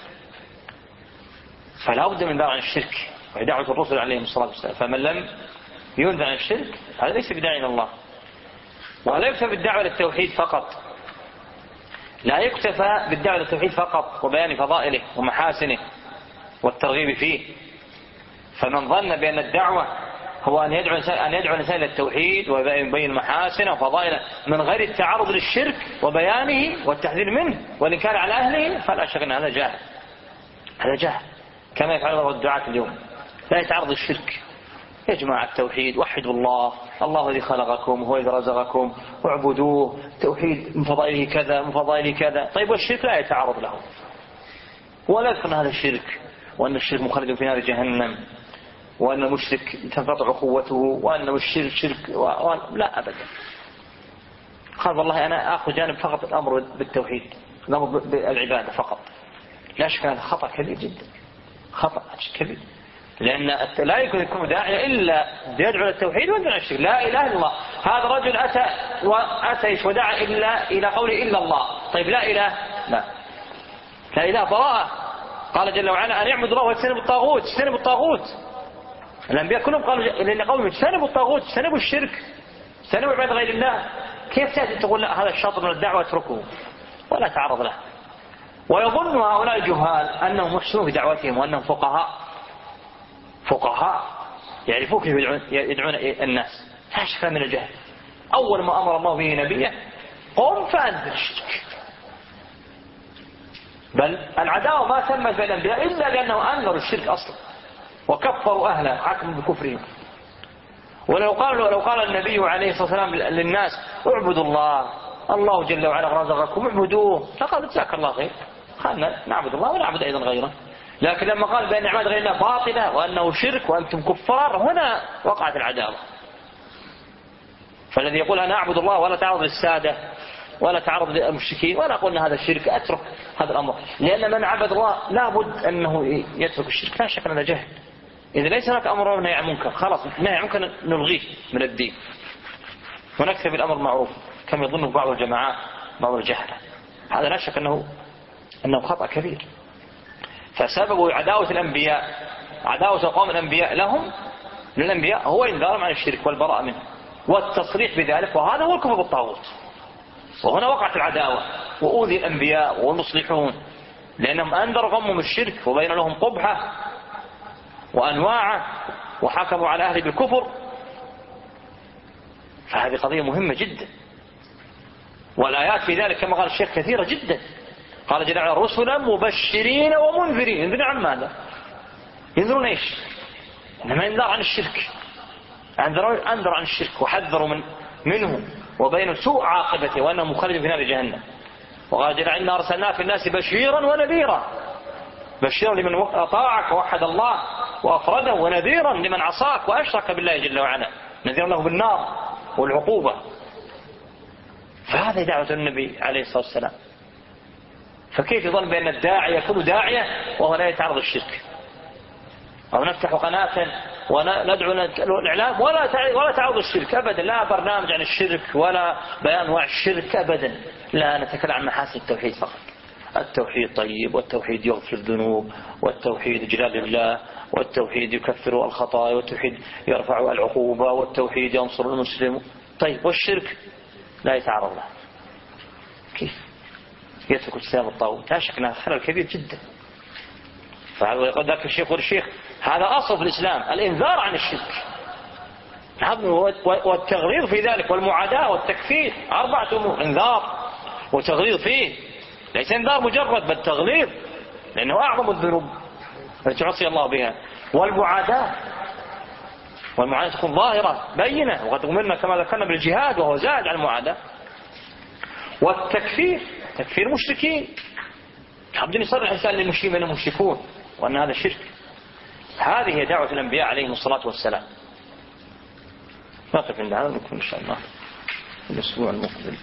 فلا بد من الإنذار عن الشرك وهي دعوة الرسل عليهم الصلاة والسلام. فمن لم ينذر عن الشرك هذا ليس بداعي إلى الله. ولا يكتفى بالدعوة للتوحيد فقط، لا يكتفى بالدعوة للتوحيد فقط وبيان فضائله ومحاسنه والترغيب فيه. فمن ظن بأن الدعوة هو أن يدعو الإنسان إلى التوحيد ويبين محاسنه وفضائله من غير التعرض للشرك وبيانه والتحذير منه والإنكار على أهله، فلا شك أن هذا جاهل. هذا جاهل كما يفعل الدعاة اليوم، لا يتعرض للشرك. يا جماعة التوحيد وحدوا الله، الله الذي خلقكم هو الذي رزقكم واعبدوه، توحيد من فضائله كذا من فضائله كذا. طيب والشرك لا يتعرض له ولا يذكر هذا الشرك وأن الشرك مخلد في نار جهنم وأن المشرك تنقطع قوته وأن الشرك شرك لا أبدا. قال والله أنا أخذ جانب فقط الأمر بالتوحيد، الأمر بالعبادة فقط. لا شك هذا خطأ كبير جدا، خطأ كبير، لأن لا يكون داعي إلا يدعو للتوحيد ويدعو للشرك. لا إله إلا الله. هذا الرجل أتى ودعا إلى قوله إلا الله. طيب لا إله، لا إله براءة. قال جل وعلا أن يعبد الله واجتنبوا الطاغوت. اجتنبوا الطاغوت. الأنبياء كلهم قالوا لأن قومهم اجتنبوا الطاغوت، اجتنبوا الشرك، اجتنبوا عبادة غير الله. كيف تأتي تقول لا هذا الشاطر من الدعوة اتركه ولا تعرض له؟ ويظن هؤلاء الجهال أنهم محسنون في دعوتهم وأنهم فقهاء يعرفون كيف يدعون الناس. لا شك من الجهل. أول ما أمر الله به نبيه قم فأنذر الشرك. بل العداوة ما تمت بين الأنبياء إلا لأنه أنذروا الشرك أصلا وكفروا أهله حكموا بكفرهم. ولو قال النبي عليه الصلاة والسلام للناس اعبدوا الله جل وعلا رزقكم اعبدوه، فقالوا جزاك الله خير، خلنا نعبد الله ونعبد أيضا غيره. لكن لما قال بأن عبادة غير الله باطلة وأنه شرك وأنتم كفار، هنا وقعت العداوة. فالذي يقول أنا أعبد الله ولا تعرض للسادة ولا تعرض للمشركين ولا أقول أن هذا الشرك، أترك هذا الأمر، لأن من عبد الله لابد أنه يترك الشرك. لا شك أن هذا جهل. إذا ليس هناك أمر ونهي عن منكر خلاص نهي عن منكر نلغيه من الدين ونكتفي بالأمر المعروف كما يظنه بعض الجماعات بعض الجهلة. هذا لا شك أنه خطأ كبير. فسبب عداوة الأنبياء، عداوة قوم الأنبياء للأنبياء هو إنذارهم عن الشرك والبراءة منه والتصريح بذلك، وهذا هو الكفر بالطاغوت. وهنا وقعت العداوة وأوذي الأنبياء والمصلحون لأنهم أنذروا قومهم الشرك وبين لهم قبحة وأنواعه وحكموا على أهله بالكفر. فهذه قضية مهمة جدا، والآيات في ذلك كما قال الشيخ كثيرة جدا. قال جل وعلا رسلا مبشرين ومنذرين. ينذرون عن ماذا؟ ينذرون ايش؟ انما ينذر عن الشرك، انذر عن الشرك وحذروا منه وبينوا سوء عاقبته وانه مخلد في نار جهنم. وقال جل وعلا إنا أرسلناك في الناس بشيرا ونذيرا، بشيرا لمن أطاعك ووحد الله وأفرده ونذيرا لمن عصاك وأشرك بالله جل وعلا، نذيرا له بالنار والعقوبة. فهذه دعوة النبي عليه الصلاة والسلام. فكيف يظن بأن الداعية يكون داعية وهو لا يتعرض الشرك؟ أو نفتح قناة وندعو الإعلام ولا تعرض الشرك أبدا، لا برنامج عن الشرك ولا بيان أنواع الشرك أبدا، لا نتكلم عن محاسن التوحيد فقط. التوحيد طيب، والتوحيد يغفر الذنوب، والتوحيد جلال الله، والتوحيد يكفر الخطايا، والتوحيد يرفع العقوبة، والتوحيد ينصر المسلم. طيب والشرك لا يتعرض له. كيف يترك اجتناب الطاغوت؟ لا شك أنها خلل كبير جدا. فذاك الشيخ والشيخ هذا أصل في الإسلام، الإنذار عن الشرك والتغليظ في ذلك، والمعاداة والتكفير، 4 أمور: إنذار وتغليظ فيه، ليس إنذار مجرد بل تغليظ، لأنه أعظم الذنوب التي عصي الله بها. والمعاداة تكون ظاهرة بينة، وقد أمرنا كما ذكرنا بالجهاد وهو زاد على المعاداة. والتكفير، تكفير مشركين، حابين يصرح الإنسان للمشركين أنهم مشركون وأن هذا شرك. هذه هي دعوة الأنبياء عليهم الصلاة والسلام. نقف عند هذا ونكون إن شاء الله الأسبوع المقبل.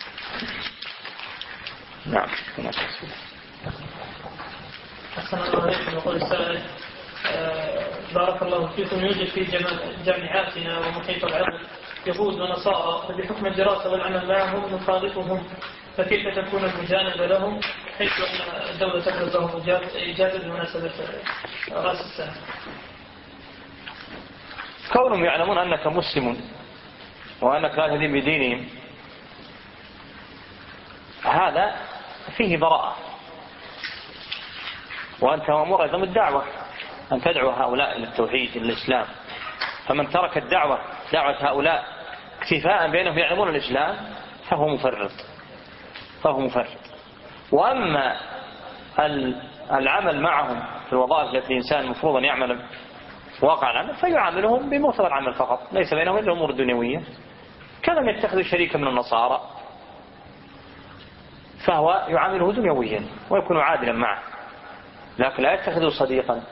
نعم. السلام عليكم. يقول السائل: بارك الله فيكم، يوجد في جامعاتنا ومحيط العمل يهود ونصارى، فبحكم الدراسة والعمل معهم نخالطهم، فكيف تكون المجانبة لهم حيث أن الدولة تفرض لهم إجازة بمناسبة رأس السنة؟ كونهم يعلمون أنك مسلم وأنك لا تدين بدينهم، هذا فيه براءة. وأنت مأمور أيضا بالدعوة، أن تدعو هؤلاء إلى التوحيد إلى الإسلام. فمن ترك دعوة هؤلاء اكتفاء بأنهم يعلمون الإسلام فهو مفرط. وأما العمل معهم في الوظائف التي الإنسان المفروض أن يعمل واقع العمل فيعاملهم بموثق العمل فقط، ليس بينهم إلا الأمور الدنيوية. كمن يتخذ شريكا من النصارى فهو يعامله دنيويا ويكون عادلا معه، لكن لا يتخذ صديقا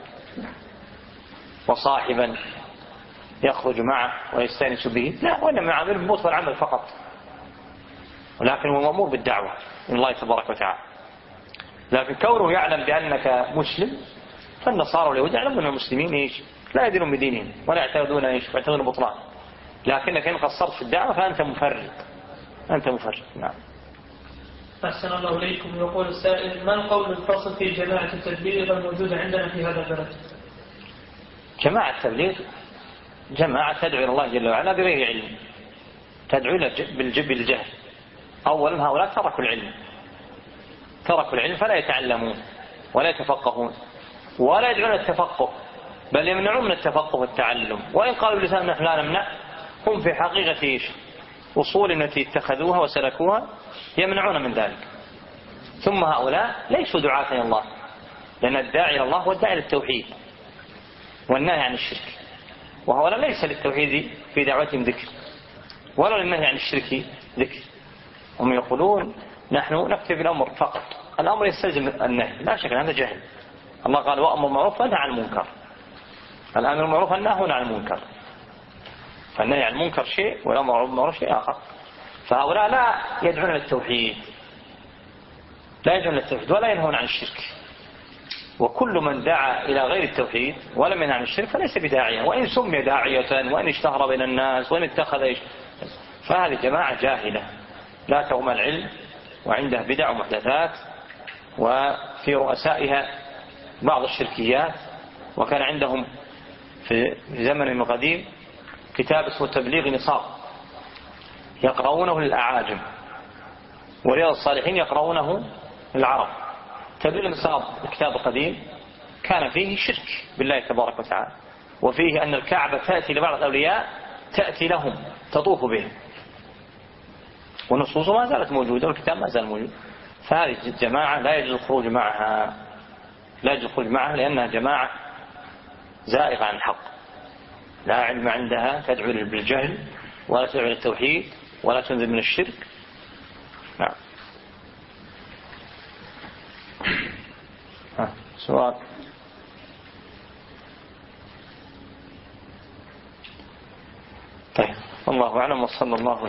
وصاحبا يخرج معه ويستأنس به، لا، وإنما يعامله بموثق العمل فقط. ولكن هو مأمور بالدعوة من الله تبارك وتعالى. لكن كونه يعلم بأنك مسلم، فالنصارى واليهود يعلمون أن المسلمين لا يدينون بدينهم ولا يعتقدون يعتقدون بطلان، لكنك إن قصرت في الدعوة فأنت مفرط. نعم. أحسن الله إليكم. يقول السائل: ما القول الفاصل في جماعة التبليغ الموجودة عندنا في هذا البلد؟ جماعة التبليغ جماعة تدعو إلى الله جل وعلا بغير علم، تدعو بالجهل. أولا هؤلاء تركوا العلم فلا يتعلمون ولا يتفقهون ولا يدعون التفقه، بل يمنعون من التفقه والتعلم. وإن قالوا لسان نحن لا نمنع، هم في حقيقة أصول التي اتخذوها وسلكوها يمنعون من ذلك. ثم هؤلاء ليسوا دعاة إلى الله، لأن الداعي إلى الله هو الداعي للتوحيد والنهي عن الشرك، وهؤلاء ليس للتوحيد في دعوتهم ذكر ولا للنهي عن الشرك ذكر. هم يقولون نحن نكتفي بالأمر فقط، الأمر يستلزم النهي، لا شك هذا جهل. الله قال: وأمر بالمعروف ونهى عن المنكر. الأمر بالمعروف والنهي عن المنكر، فالنهي عن المنكر شيء والأمر بالمعروف شيء آخر. فهؤلاء لا يدعون للتوحيد ولا ينهون عن الشرك. وكل من دعا إلى غير التوحيد ولم ينهى عن الشرك فليس بداعية، وإن سمي داعية وإن اشتهر بين الناس وإن اتخذ فهذه جماعة جاهلة لا تؤم العلم، وعندها بدع ومحدثات، وفي رؤسائها بعض الشركيات. وكان عندهم في زمن قديم كتاب اسمه تبليغ نصاب يقرؤونه للأعاجم، ورياض الصالحين يقرؤونه للعرب. تبليغ نصاب الكتاب القديم كان فيه شرك بالله تبارك وتعالى، وفيه أن الكعبة تأتي لبعض الأولياء، تأتي لهم تطوف بهم، ونصوص ما زالت موجودة والكتاب ما زال موجود. فهذه الجماعة لا يجوز الخروج معها لأنها جماعة زائغة عن الحق، لا علم عندها، تدعو بالجهل ولا تدعو للتوحيد ولا تنذر من الشرك. نعم. سؤال. والله أعلم، وصلى الله